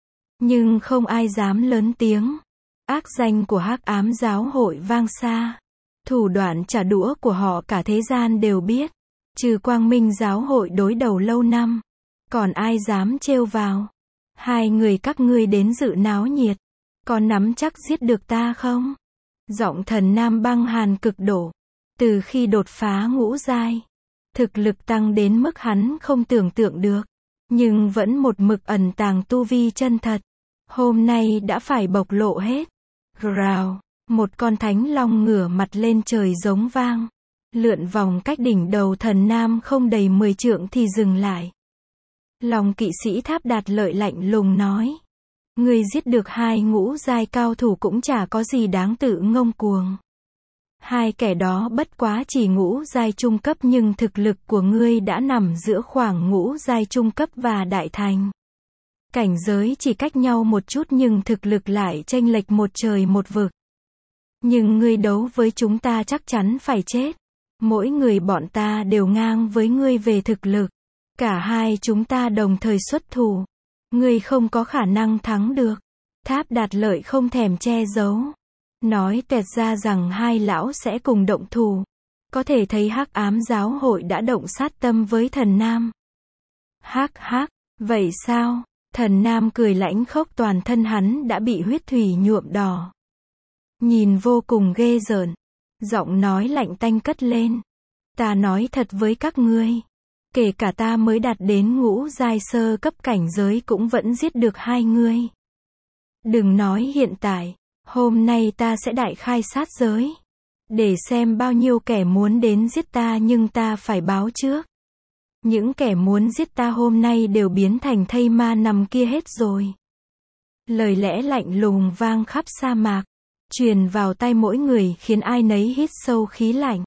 Nhưng không ai dám lớn tiếng. Ác danh của Hắc Ám giáo hội vang xa. Thủ đoạn trả đũa của họ cả thế gian đều biết. Trừ Quang Minh giáo hội đối đầu lâu năm. Còn ai dám trêu vào. Hai người các ngươi đến dự náo nhiệt. Có nắm chắc giết được ta không? Giọng Thần Nam băng hàn cực độ. Từ khi đột phá ngũ giai, thực lực tăng đến mức hắn không tưởng tượng được. Nhưng vẫn một mực ẩn tàng tu vi chân thật. Hôm nay đã phải bộc lộ hết. Rào, một con thánh long ngửa mặt lên trời giống vang. Lượn vòng cách đỉnh đầu Thần Nam không đầy mười trượng thì dừng lại. Long kỵ sĩ Tháp Đạt Lợi lạnh lùng nói. Ngươi giết được hai ngũ giai cao thủ cũng chả có gì đáng tự ngông cuồng. Hai kẻ đó bất quá chỉ ngũ giai trung cấp nhưng thực lực của ngươi đã nằm giữa khoảng ngũ giai trung cấp và đại thành. Cảnh giới chỉ cách nhau một chút nhưng thực lực lại chênh lệch một trời một vực. Nhưng ngươi đấu với chúng ta chắc chắn phải chết. Mỗi người bọn ta đều ngang với ngươi về thực lực. Cả hai chúng ta đồng thời xuất thủ. Ngươi không có khả năng thắng được. Tháp Đạt Lợi không thèm che giấu. Nói tẹt ra rằng hai lão sẽ cùng động thủ. Có thể thấy Hắc Ám giáo hội đã động sát tâm với Thần Nam. Hắc hắc, vậy sao? Thần Nam cười lãnh khốc, toàn thân hắn đã bị huyết thủy nhuộm đỏ. Nhìn vô cùng ghê rợn. Giọng nói lạnh tanh cất lên. Ta nói thật với các ngươi. Kể cả ta mới đạt đến ngũ giai sơ cấp cảnh giới cũng vẫn giết được hai ngươi. Đừng nói hiện tại. Hôm nay ta sẽ đại khai sát giới. Để xem bao nhiêu kẻ muốn đến giết ta nhưng ta phải báo trước. Những kẻ muốn giết ta hôm nay đều biến thành thây ma nằm kia hết rồi. Lời lẽ lạnh lùng vang khắp sa mạc. Truyền vào tai mỗi người khiến ai nấy hít sâu khí lạnh.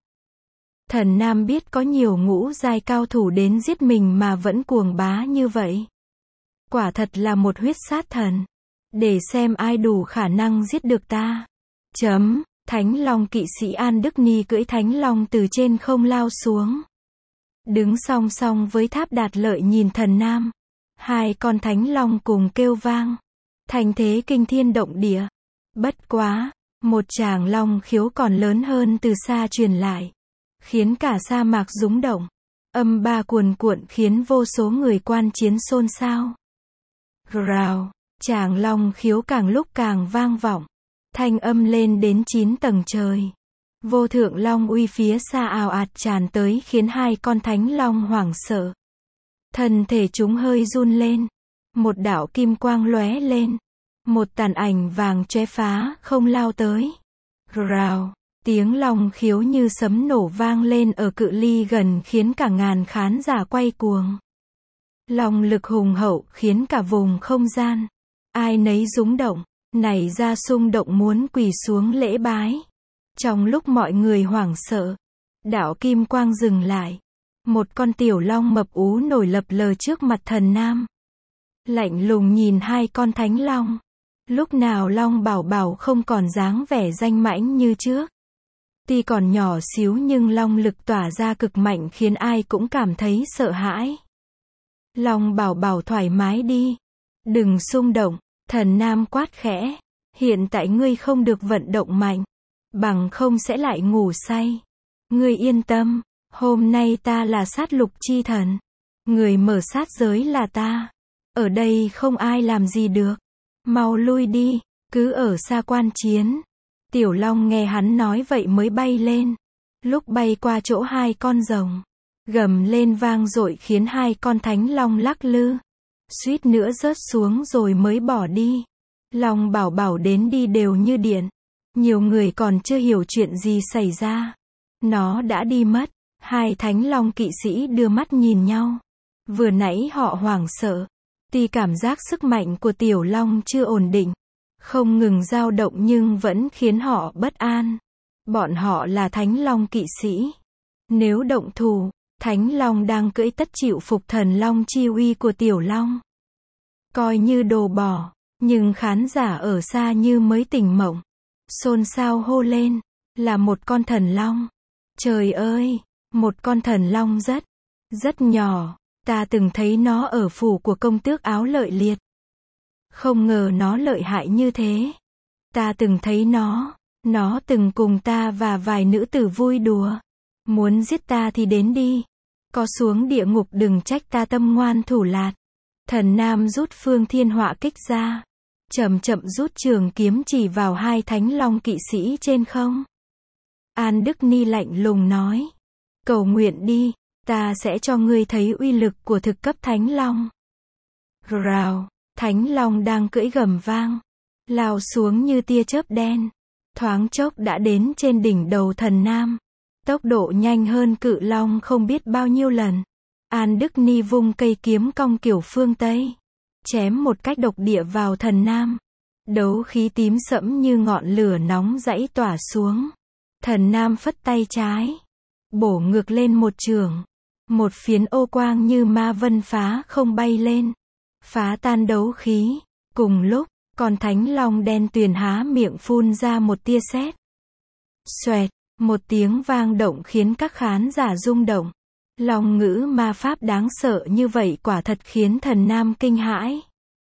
Thần Nam biết có nhiều ngũ giai cao thủ đến giết mình mà vẫn cuồng bá như vậy. Quả thật là một huyết sát thần. Để xem ai đủ khả năng giết được ta. Chấm, Thánh Long kỵ sĩ An Đức Ni cưỡi Thánh Long từ trên không lao xuống. Đứng song song với Tháp Đạt Lợi nhìn Thần Nam. Hai con Thánh Long cùng kêu vang. Thành thế kinh thiên động địa. Bất quá, một tràng long khiếu còn lớn hơn từ xa truyền lại. Khiến cả sa mạc rúng động. Âm ba cuồn cuộn khiến vô số người quan chiến xôn xao. Rào, tràng long khiếu càng lúc càng vang vọng. Thanh âm lên đến chín tầng trời. Vô thượng long uy phía xa ào ạt tràn tới khiến hai con thánh long hoảng sợ. Thân thể chúng hơi run lên. Một đạo kim quang lóe lên. Một tàn ảnh vàng chóe phá không lao tới. Rào, tiếng long khiếu như sấm nổ vang lên ở cự ly gần khiến cả ngàn khán giả quay cuồng. Long lực hùng hậu khiến cả vùng không gian ai nấy rúng động, nảy ra xung động muốn quỳ xuống lễ bái. Trong lúc mọi người hoảng sợ, đạo kim quang dừng lại. Một con tiểu long mập ú nổi lập lờ trước mặt Thần Nam. Lạnh lùng nhìn hai con thánh long. Lúc nào Long Bảo Bảo không còn dáng vẻ danh mãnh như trước. Tuy còn nhỏ xíu nhưng long lực tỏa ra cực mạnh khiến ai cũng cảm thấy sợ hãi. Long Bảo Bảo thoải mái đi. Đừng xung động, Thần Nam quát khẽ. Hiện tại ngươi không được vận động mạnh. Bằng không sẽ lại ngủ say. Ngươi yên tâm, hôm nay ta là sát lục chi thần. Người mở sát giới là ta. Ở đây không ai làm gì được. Mau lui đi, cứ ở xa quan chiến. Tiểu Long nghe hắn nói vậy mới bay lên. Lúc bay qua chỗ hai con rồng, gầm lên vang dội khiến hai con thánh long lắc lư. Suýt nữa rớt xuống rồi mới bỏ đi. Long Bảo Bảo đến đi đều như điện. Nhiều người còn chưa hiểu chuyện gì xảy ra. Nó đã đi mất. Hai thánh long kỵ sĩ đưa mắt nhìn nhau. Vừa nãy họ hoảng sợ. Tuy cảm giác sức mạnh của Tiểu Long chưa ổn định, không ngừng dao động nhưng vẫn khiến họ bất an. Bọn họ là Thánh Long kỵ sĩ. Nếu động thủ, Thánh Long đang cưỡi tất chịu phục thần Long chi uy của Tiểu Long. Coi như đồ bỏ, nhưng khán giả ở xa như mới tỉnh mộng. Xôn xao hô lên, là một con thần long. Trời ơi, một con thần long rất, rất nhỏ. Ta từng thấy nó ở phủ của công tước áo lợi liệt. Không ngờ nó lợi hại như thế. Ta từng thấy nó, nó từng cùng ta và vài nữ tử vui đùa. Muốn giết ta thì đến đi. Có xuống địa ngục đừng trách ta tâm ngoan thủ lạt. Thần Nam rút phương thiên họa kích ra. Chậm chậm rút trường kiếm chỉ vào hai thánh long kỵ sĩ trên không. An Đức Ni lạnh lùng nói. Cầu nguyện đi, ta sẽ cho ngươi thấy uy lực của thực cấp thánh long. Rào, thánh long đang cưỡi gầm vang. Lao xuống như tia chớp đen. Thoáng chốc đã đến trên đỉnh đầu thần Nam. Tốc độ nhanh hơn cự long không biết bao nhiêu lần. An Đức Ni vung cây kiếm cong kiểu phương Tây. Chém một cách độc địa vào thần Nam. Đấu khí tím sẫm như ngọn lửa nóng dãy tỏa xuống. Thần Nam phất tay trái. Bổ ngược lên một chưởng. Một phiến ô quang như ma vân phá không bay lên. Phá tan đấu khí. Cùng lúc, con thánh long đen tuyền há miệng phun ra một tia sét. Xoẹt, một tiếng vang động khiến các khán giả rung động. Long ngữ ma pháp đáng sợ như vậy quả thật khiến thần Nam kinh hãi.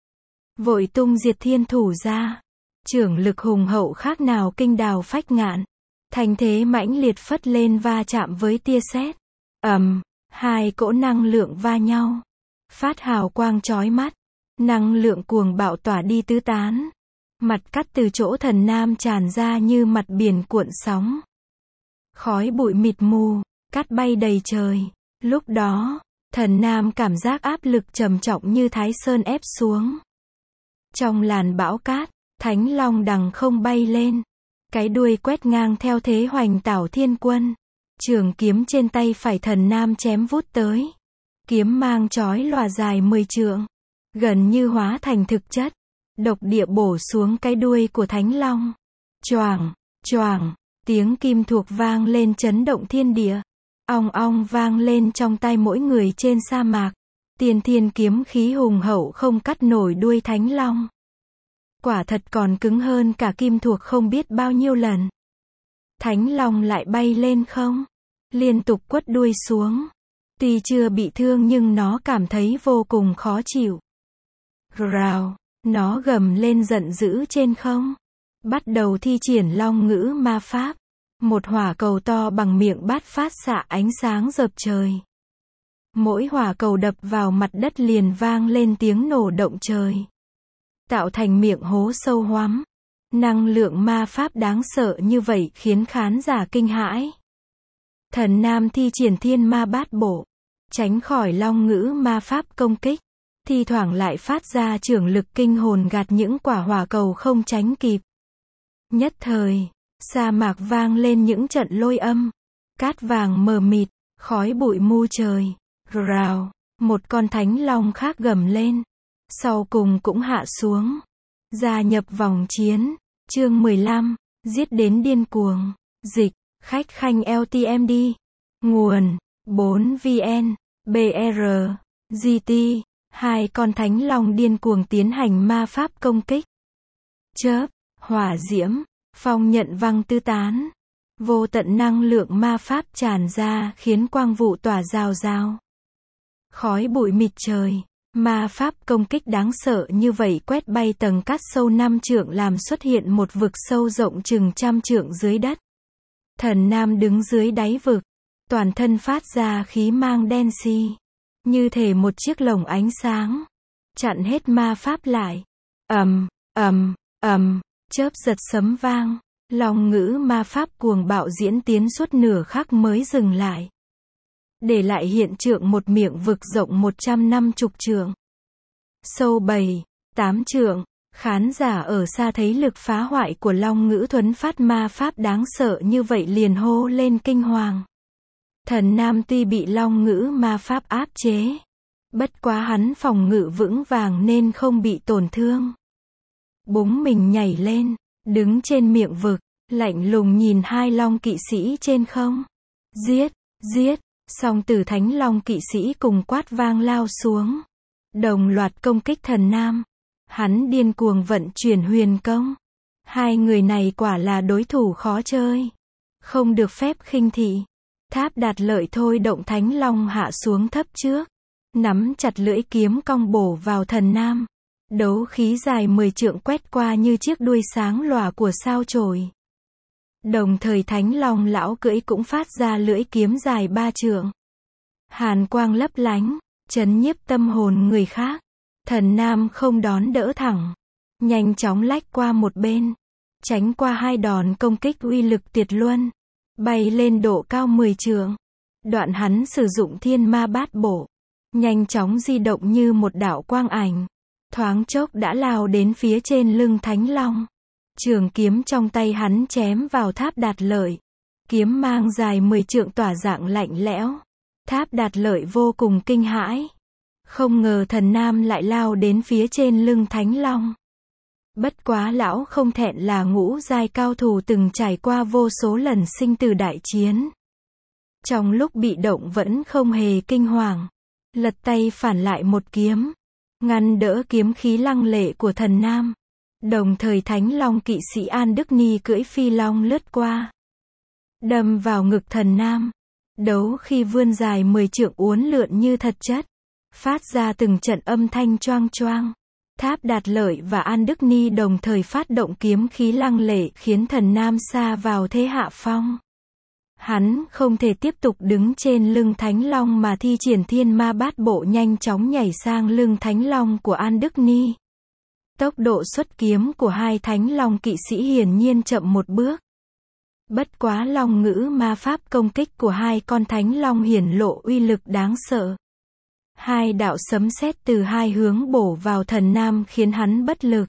Vội tung diệt thiên thủ ra. Chưởng lực hùng hậu khác nào kinh đào phách ngạn. Thành thế mãnh liệt phất lên va chạm với tia sét. Ầm, hai cỗ năng lượng va nhau. Phát hào quang chói mắt. Năng lượng cuồng bạo tỏa đi tứ tán. Mặt cắt từ chỗ thần Nam tràn ra như mặt biển cuộn sóng. Khói bụi mịt mù, cát bay đầy trời. Lúc đó, thần Nam cảm giác áp lực trầm trọng như Thái Sơn ép xuống. Trong làn bão cát, thánh long đằng không bay lên. Cái đuôi quét ngang theo thế hoành tảo thiên quân. Trường kiếm trên tay phải thần Nam chém vút tới. Kiếm mang chói lòa dài mười trượng. Gần như hóa thành thực chất. Độc địa bổ xuống cái đuôi của thánh long. Choàng, choàng, tiếng kim thuộc vang lên chấn động thiên địa. Ong ong vang lên trong tai mỗi người trên sa mạc. Tiên thiên kiếm khí hùng hậu không cắt nổi đuôi thánh long. Quả thật còn cứng hơn cả kim thuộc không biết bao nhiêu lần. Thánh long lại bay lên không. Liên tục quất đuôi xuống. Tuy chưa bị thương nhưng nó cảm thấy vô cùng khó chịu. Rào, nó gầm lên giận dữ trên không. Bắt đầu thi triển long ngữ ma pháp. Một hỏa cầu to bằng miệng bát phát xạ ánh sáng rợp trời. Mỗi hỏa cầu đập vào mặt đất liền vang lên tiếng nổ động trời. Tạo thành miệng hố sâu hoắm. Năng lượng ma pháp đáng sợ như vậy khiến khán giả kinh hãi. Thần Nam thi triển thiên ma bát bộ. Tránh khỏi long ngữ ma pháp công kích. Thi thoảng lại phát ra chưởng lực kinh hồn gạt những quả hỏa cầu không tránh kịp. Nhất thời, sa mạc vang lên những trận lôi âm. Cát vàng mờ mịt, khói bụi mu trời. Rào, một con thánh long khác gầm lên. Sau cùng cũng hạ xuống. Gia nhập vòng chiến. Chương mười lăm, giết đến điên cuồng. Dịch, khách khanh lờ tê em đê. Nguồn, bốn vn, bê rờ, giê tê. Hai con thánh long điên cuồng tiến hành ma pháp công kích. Chớp, hỏa diễm, phong nhận văng tứ tán. Vô tận năng lượng ma pháp tràn ra khiến quang vụ tỏa rào rào. Khói bụi mịt trời. Ma pháp công kích đáng sợ như vậy quét bay tầng cát sâu năm trượng làm xuất hiện một vực sâu rộng chừng trăm trượng dưới đất. Thần Nam đứng dưới đáy vực. Toàn thân phát ra khí mang đen xì. Như thể một chiếc lồng ánh sáng. Chặn hết ma pháp lại. Ầm, ầm, ầm, chớp giật sấm vang. Long ngữ ma pháp cuồng bạo diễn tiến suốt nửa khắc mới dừng lại. Để lại hiện tượng một miệng vực rộng một trăm năm mươi trượng. Sâu bảy, tám trượng. Khán giả ở xa thấy lực phá hoại của long ngữ thuấn phát ma pháp đáng sợ như vậy liền hô lên kinh hoàng. Thần Nam tuy bị long ngữ ma pháp áp chế. Bất quá hắn phòng ngự vững vàng nên không bị tổn thương. búng mình nhảy lên, đứng trên miệng vực, lạnh lùng nhìn hai long kỵ sĩ trên không. Giết, giết, song tử thánh long kỵ sĩ cùng quát vang lao xuống. Đồng loạt công kích thần nam. Hắn điên cuồng vận chuyển huyền công. Hai người này quả là đối thủ khó chơi. Không được phép khinh thị. Tháp Đạt Lợi thôi động thánh long hạ xuống thấp trước. Nắm chặt lưỡi kiếm cong bổ vào thần nam. Đấu khí dài mười trượng quét qua như chiếc đuôi sáng lòa của sao chổi. Đồng thời thánh long lão cưỡi cũng phát ra lưỡi kiếm dài ba trượng. Hàn quang lấp lánh, chấn nhiếp tâm hồn người khác. Thần nam không đón đỡ thẳng. Nhanh chóng lách qua một bên. Tránh qua hai đòn công kích uy lực tuyệt luân. Bay lên độ cao mười trượng. Đoạn hắn sử dụng thiên ma bát bộ. Nhanh chóng di động như một đạo quang ảnh. Thoáng chốc đã lao đến phía trên lưng thánh long. Trường kiếm trong tay hắn chém vào Tháp Đạt Lợi. Kiếm mang dài mười trượng tỏa dạng lạnh lẽo. Tháp Đạt Lợi vô cùng kinh hãi. Không ngờ thần nam lại lao đến phía trên lưng thánh long. Bất quá lão không thẹn là ngũ giai cao thủ từng trải qua vô số lần sinh tử đại chiến. Trong lúc bị động vẫn không hề kinh hoàng. Lật tay phản lại một kiếm. Ngăn đỡ kiếm khí lăng lệ của thần nam. Đồng thời thánh long kỵ sĩ An Đức Ni cưỡi phi long lướt qua. Đâm vào ngực thần nam. Đấu khi vươn dài mười trượng uốn lượn như thật chất. Phát ra từng trận âm thanh choang choang. Tháp Đạt Lợi và An Đức Ni đồng thời phát động kiếm khí lăng lệ khiến thần nam sa vào thế hạ phong. Hắn không thể tiếp tục đứng trên lưng thánh long mà thi triển thiên ma bát bộ nhanh chóng nhảy sang lưng thánh long của An Đức Ni. Tốc độ xuất kiếm của hai thánh long kỵ sĩ hiển nhiên chậm một bước. Bất quá long ngữ ma pháp công kích của hai con thánh long hiển lộ uy lực đáng sợ. Hai đạo sấm sét từ hai hướng bổ vào thần nam khiến hắn bất lực.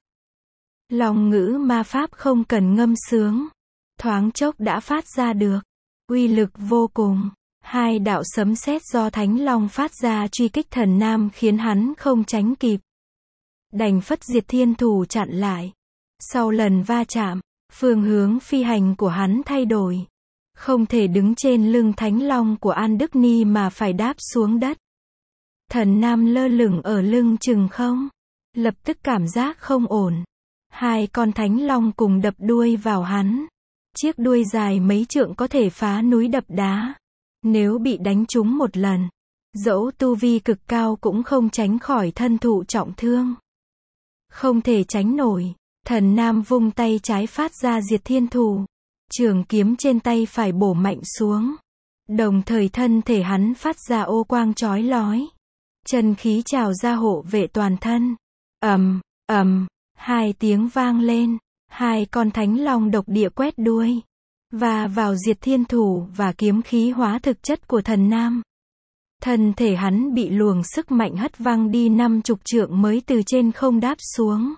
Long ngữ ma pháp không cần ngâm sướng. Thoáng chốc đã phát ra được. Uy lực vô cùng. Hai đạo sấm sét do thánh long phát ra truy kích thần nam khiến hắn không tránh kịp. Đành phất diệt thiên thủ chặn lại. Sau lần va chạm, phương hướng phi hành của hắn thay đổi. Không thể đứng trên lưng thánh long của An Đức Ni mà phải đáp xuống đất. Thần nam lơ lửng ở lưng chừng không. Lập tức cảm giác không ổn. Hai con thánh long cùng đập đuôi vào hắn. Chiếc đuôi dài mấy trượng có thể phá núi đập đá. Nếu bị đánh trúng một lần, dẫu tu vi cực cao cũng không tránh khỏi thân thụ trọng thương. Không thể tránh nổi. Thần nam vung tay trái phát ra diệt thiên thủ. Trường kiếm trên tay phải bổ mạnh xuống. Đồng thời thân thể hắn phát ra ô quang chói lói. Chân khí trào ra hộ vệ toàn thân. Ầm, ầm, hai tiếng vang lên. Hai con thánh long độc địa quét đuôi. Và vào diệt thiên thủ và kiếm khí hóa thực chất của thần nam. Thân thể hắn bị luồng sức mạnh hất văng đi năm chục trượng mới từ trên không đáp xuống.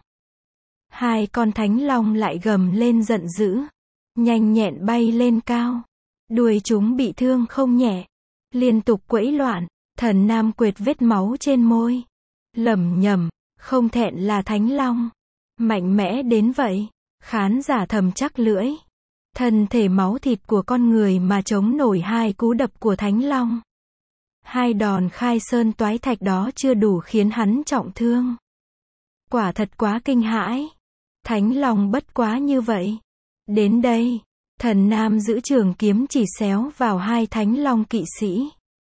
Hai con thánh long lại gầm lên giận dữ. Nhanh nhẹn bay lên cao. Đuôi chúng bị thương không nhẹ. Liên tục quẫy loạn. Thần nam quệt vết máu trên môi. Lẩm nhẩm, không thẹn là thánh long. Mạnh mẽ đến vậy. Khán giả thầm chắc lưỡi. Thân thể máu thịt của con người mà chống nổi hai cú đập của thánh long. Hai đòn khai sơn toái thạch đó chưa đủ khiến hắn trọng thương. Quả thật quá kinh hãi. Thánh long bất quá như vậy. Đến đây, thần nam giữ trường kiếm chỉ xéo vào hai thánh long kỵ sĩ.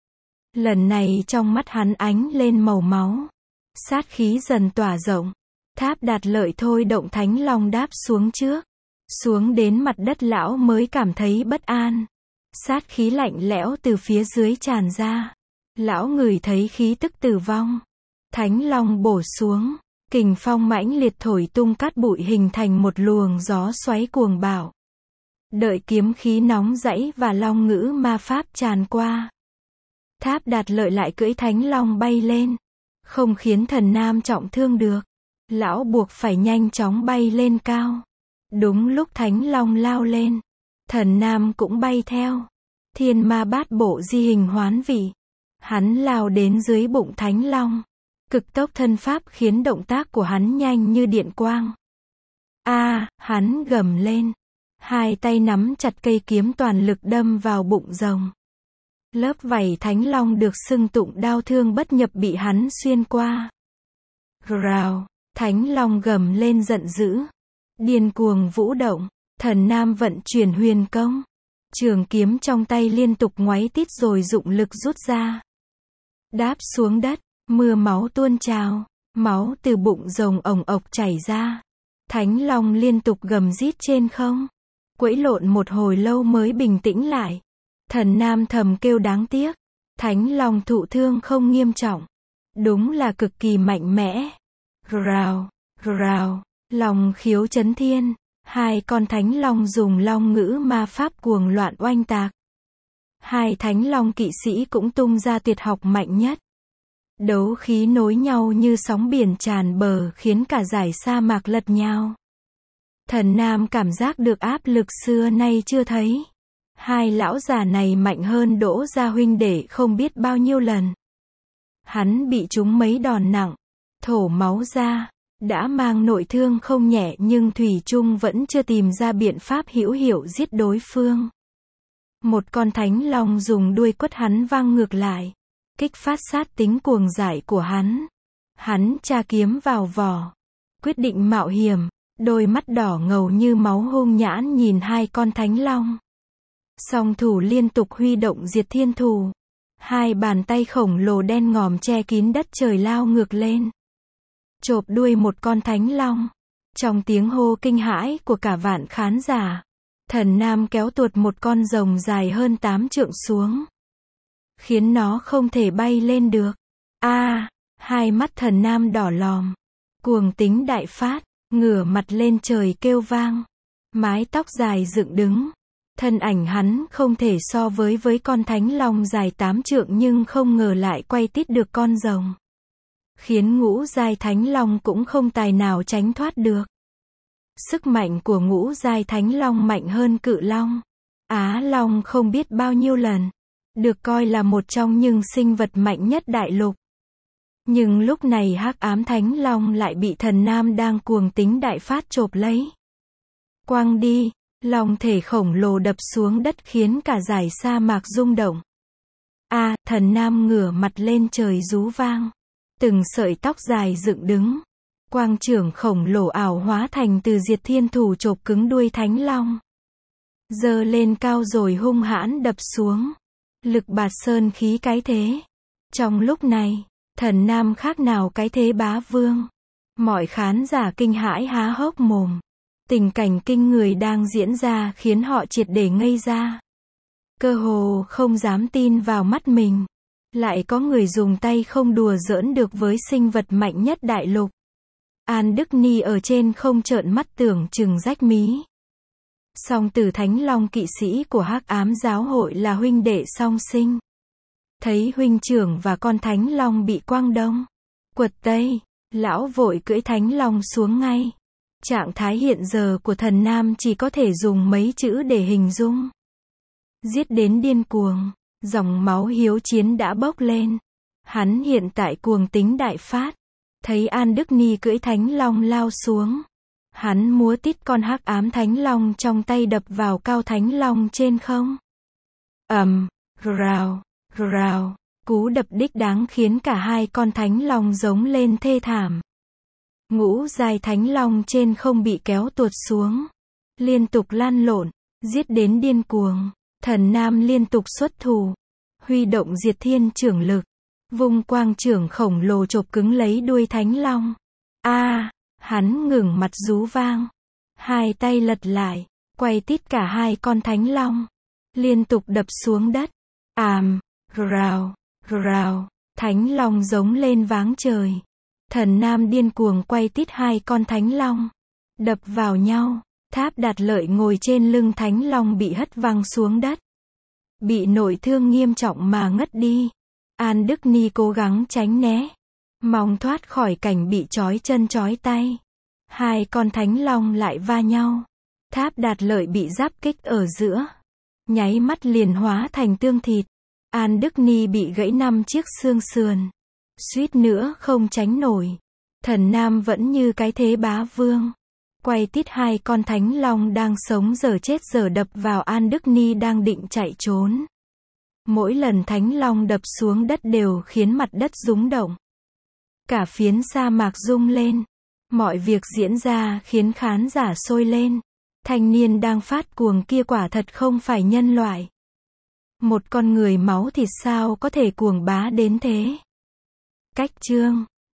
Lần này trong mắt hắn ánh lên màu máu. Sát khí dần tỏa rộng. Tháp Đạt Lợi thôi động thánh long đáp xuống trước. Xuống đến mặt đất lão mới cảm thấy bất an. Sát khí lạnh lẽo từ phía dưới tràn ra. Lão ngửi thấy khí tức tử vong. Thánh long bổ xuống. Kình phong mãnh liệt thổi tung cát bụi hình thành một luồng gió xoáy cuồng bạo. Đợi kiếm khí nóng rẫy và long ngữ ma pháp tràn qua. Tháp Đạt Lợi lại cưỡi thánh long bay lên. Không khiến thần nam trọng thương được. Lão buộc phải nhanh chóng bay lên cao. Đúng lúc thánh long lao lên. Thần nam cũng bay theo. Thiên ma bát bộ di hình hoán vị. Hắn lao đến dưới bụng thánh long. Cực tốc thân pháp khiến động tác của hắn nhanh như điện quang. A, hắn gầm lên. Hai tay nắm chặt cây kiếm toàn lực đâm vào bụng rồng. Lớp vảy thánh long được xưng tụng đao thương bất nhập bị hắn xuyên qua. Rào, thánh long gầm lên giận dữ. Điên cuồng vũ động, thần nam vận chuyển huyền công. Trường kiếm trong tay liên tục ngoáy tít rồi dụng lực rút ra. Đáp xuống đất, mưa máu tuôn trào, máu từ bụng rồng ồng ộc chảy ra. Thánh long liên tục gầm rít trên không. Quẫy lộn một hồi lâu mới bình tĩnh lại. Thần nam thầm kêu đáng tiếc. Thánh long thụ thương không nghiêm trọng. Đúng là cực kỳ mạnh mẽ. Rào, rào, long khiếu chấn thiên. Hai con thánh long dùng long ngữ ma pháp cuồng loạn oanh tạc. Hai thánh long kỵ sĩ cũng tung ra tuyệt học mạnh nhất. Đấu khí nối nhau như sóng biển tràn bờ khiến cả dải sa mạc lật nhào. Thần nam cảm giác được áp lực xưa nay chưa thấy. Hai lão già này mạnh hơn Đỗ gia huynh đệ không biết bao nhiêu lần. Hắn bị trúng mấy đòn nặng, thổ máu ra, đã mang nội thương không nhẹ nhưng thủy chung vẫn chưa tìm ra biện pháp hữu hiệu giết đối phương. Một con thánh long dùng đuôi quất hắn văng ngược lại, kích phát sát tính cuồng dại của hắn. Hắn tra kiếm vào vỏ, quyết định mạo hiểm, đôi mắt đỏ ngầu như máu hung nhãn nhìn hai con thánh long. Song thủ liên tục huy động diệt thiên thù. Hai bàn tay khổng lồ đen ngòm che kín đất trời lao ngược lên. Chộp đuôi một con thánh long. Trong tiếng hô kinh hãi của cả vạn khán giả, thần nam kéo tuột một con rồng dài hơn tám trượng xuống. Khiến nó không thể bay lên được. A, à, hai mắt thần nam đỏ lòm. Cuồng tính đại phát, ngửa mặt lên trời kêu vang. Mái tóc dài dựng đứng. Thân ảnh hắn không thể so với với con thánh long dài tám trượng nhưng không ngờ lại quay tít được con rồng. Khiến ngũ giai thánh long cũng không tài nào tránh thoát được. Sức mạnh của ngũ giai thánh long mạnh hơn cự long, Á long không biết bao nhiêu lần. Được coi là một trong những sinh vật mạnh nhất đại lục. Nhưng lúc này hắc ám thánh long lại bị thần nam đang cuồng tính đại phát chộp lấy. Quăng đi. Long thể khổng lồ đập xuống đất khiến cả dải sa mạc rung động. A, à, thần nam ngửa mặt lên trời rú vang. Từng sợi tóc dài dựng đứng. Quang trưởng khổng lồ ảo hóa thành từ diệt thiên thủ chộp cứng đuôi thánh long. Giơ lên cao rồi hung hãn đập xuống. Lực bạt sơn khí cái thế. Trong lúc này, thần nam khác nào cái thế bá vương. Mọi khán giả kinh hãi há hốc mồm. Tình cảnh kinh người đang diễn ra khiến họ triệt để ngây ra. Cơ hồ không dám tin vào mắt mình. Lại có người dùng tay không đùa giỡn được với sinh vật mạnh nhất đại lục. An Đức Ni ở trên không trợn mắt tưởng chừng rách mí. Song Tử Thánh Long kỵ sĩ của Hắc Ám giáo hội là huynh đệ song sinh. Thấy huynh trưởng và con Thánh Long bị quăng đông, quật tây, lão vội cưỡi Thánh Long xuống ngay. Trạng thái hiện giờ của thần nam chỉ có thể dùng mấy chữ để hình dung. Giết đến điên cuồng, dòng máu hiếu chiến đã bốc lên. Hắn hiện tại cuồng tính đại phát. Thấy An Đức Ni cưỡi Thánh Long lao xuống. Hắn múa tít con hắc ám Thánh Long trong tay đập vào cao Thánh Long trên không. Ầm, um, rào, rào, cú đập đích đáng khiến cả hai con Thánh Long giống lên thê thảm. Ngũ giai Thánh Long trên không bị kéo tuột xuống. Liên tục lăn lộn, giết đến điên cuồng. Thần nam liên tục xuất thủ. Huy động diệt thiên trưởng lực. Vung quang trưởng khổng lồ chộp cứng lấy đuôi Thánh Long. A, à, hắn ngừng mặt rú vang. Hai tay lật lại, quay tít cả hai con Thánh Long. Liên tục đập xuống đất. Àm, rào, rào, Thánh Long giống lên váng trời. Thần nam điên cuồng quay tít hai con Thánh Long. Đập vào nhau. Tháp Đạt Lợi ngồi trên lưng Thánh Long bị hất văng xuống đất. Bị nội thương nghiêm trọng mà ngất đi. An Đức Ni cố gắng tránh né. Mong thoát khỏi cảnh bị trói chân trói tay. Hai con Thánh Long lại va nhau. Tháp Đạt Lợi bị giáp kích ở giữa. Nháy mắt liền hóa thành tương thịt. An Đức Ni bị gãy năm chiếc xương sườn. Suýt nữa không tránh nổi. Thần nam vẫn như cái thế bá vương. Quay tít hai con thánh long đang sống dở chết dở đập vào An Đức Ni đang định chạy trốn. Mỗi lần thánh long đập xuống đất đều khiến mặt đất rúng động. Cả phiến sa mạc rung lên. Mọi việc diễn ra khiến khán giả sôi lên. Thanh niên đang phát cuồng kia quả thật không phải nhân loại. Một con người máu thịt sao có thể cuồng bá đến thế? Cách chương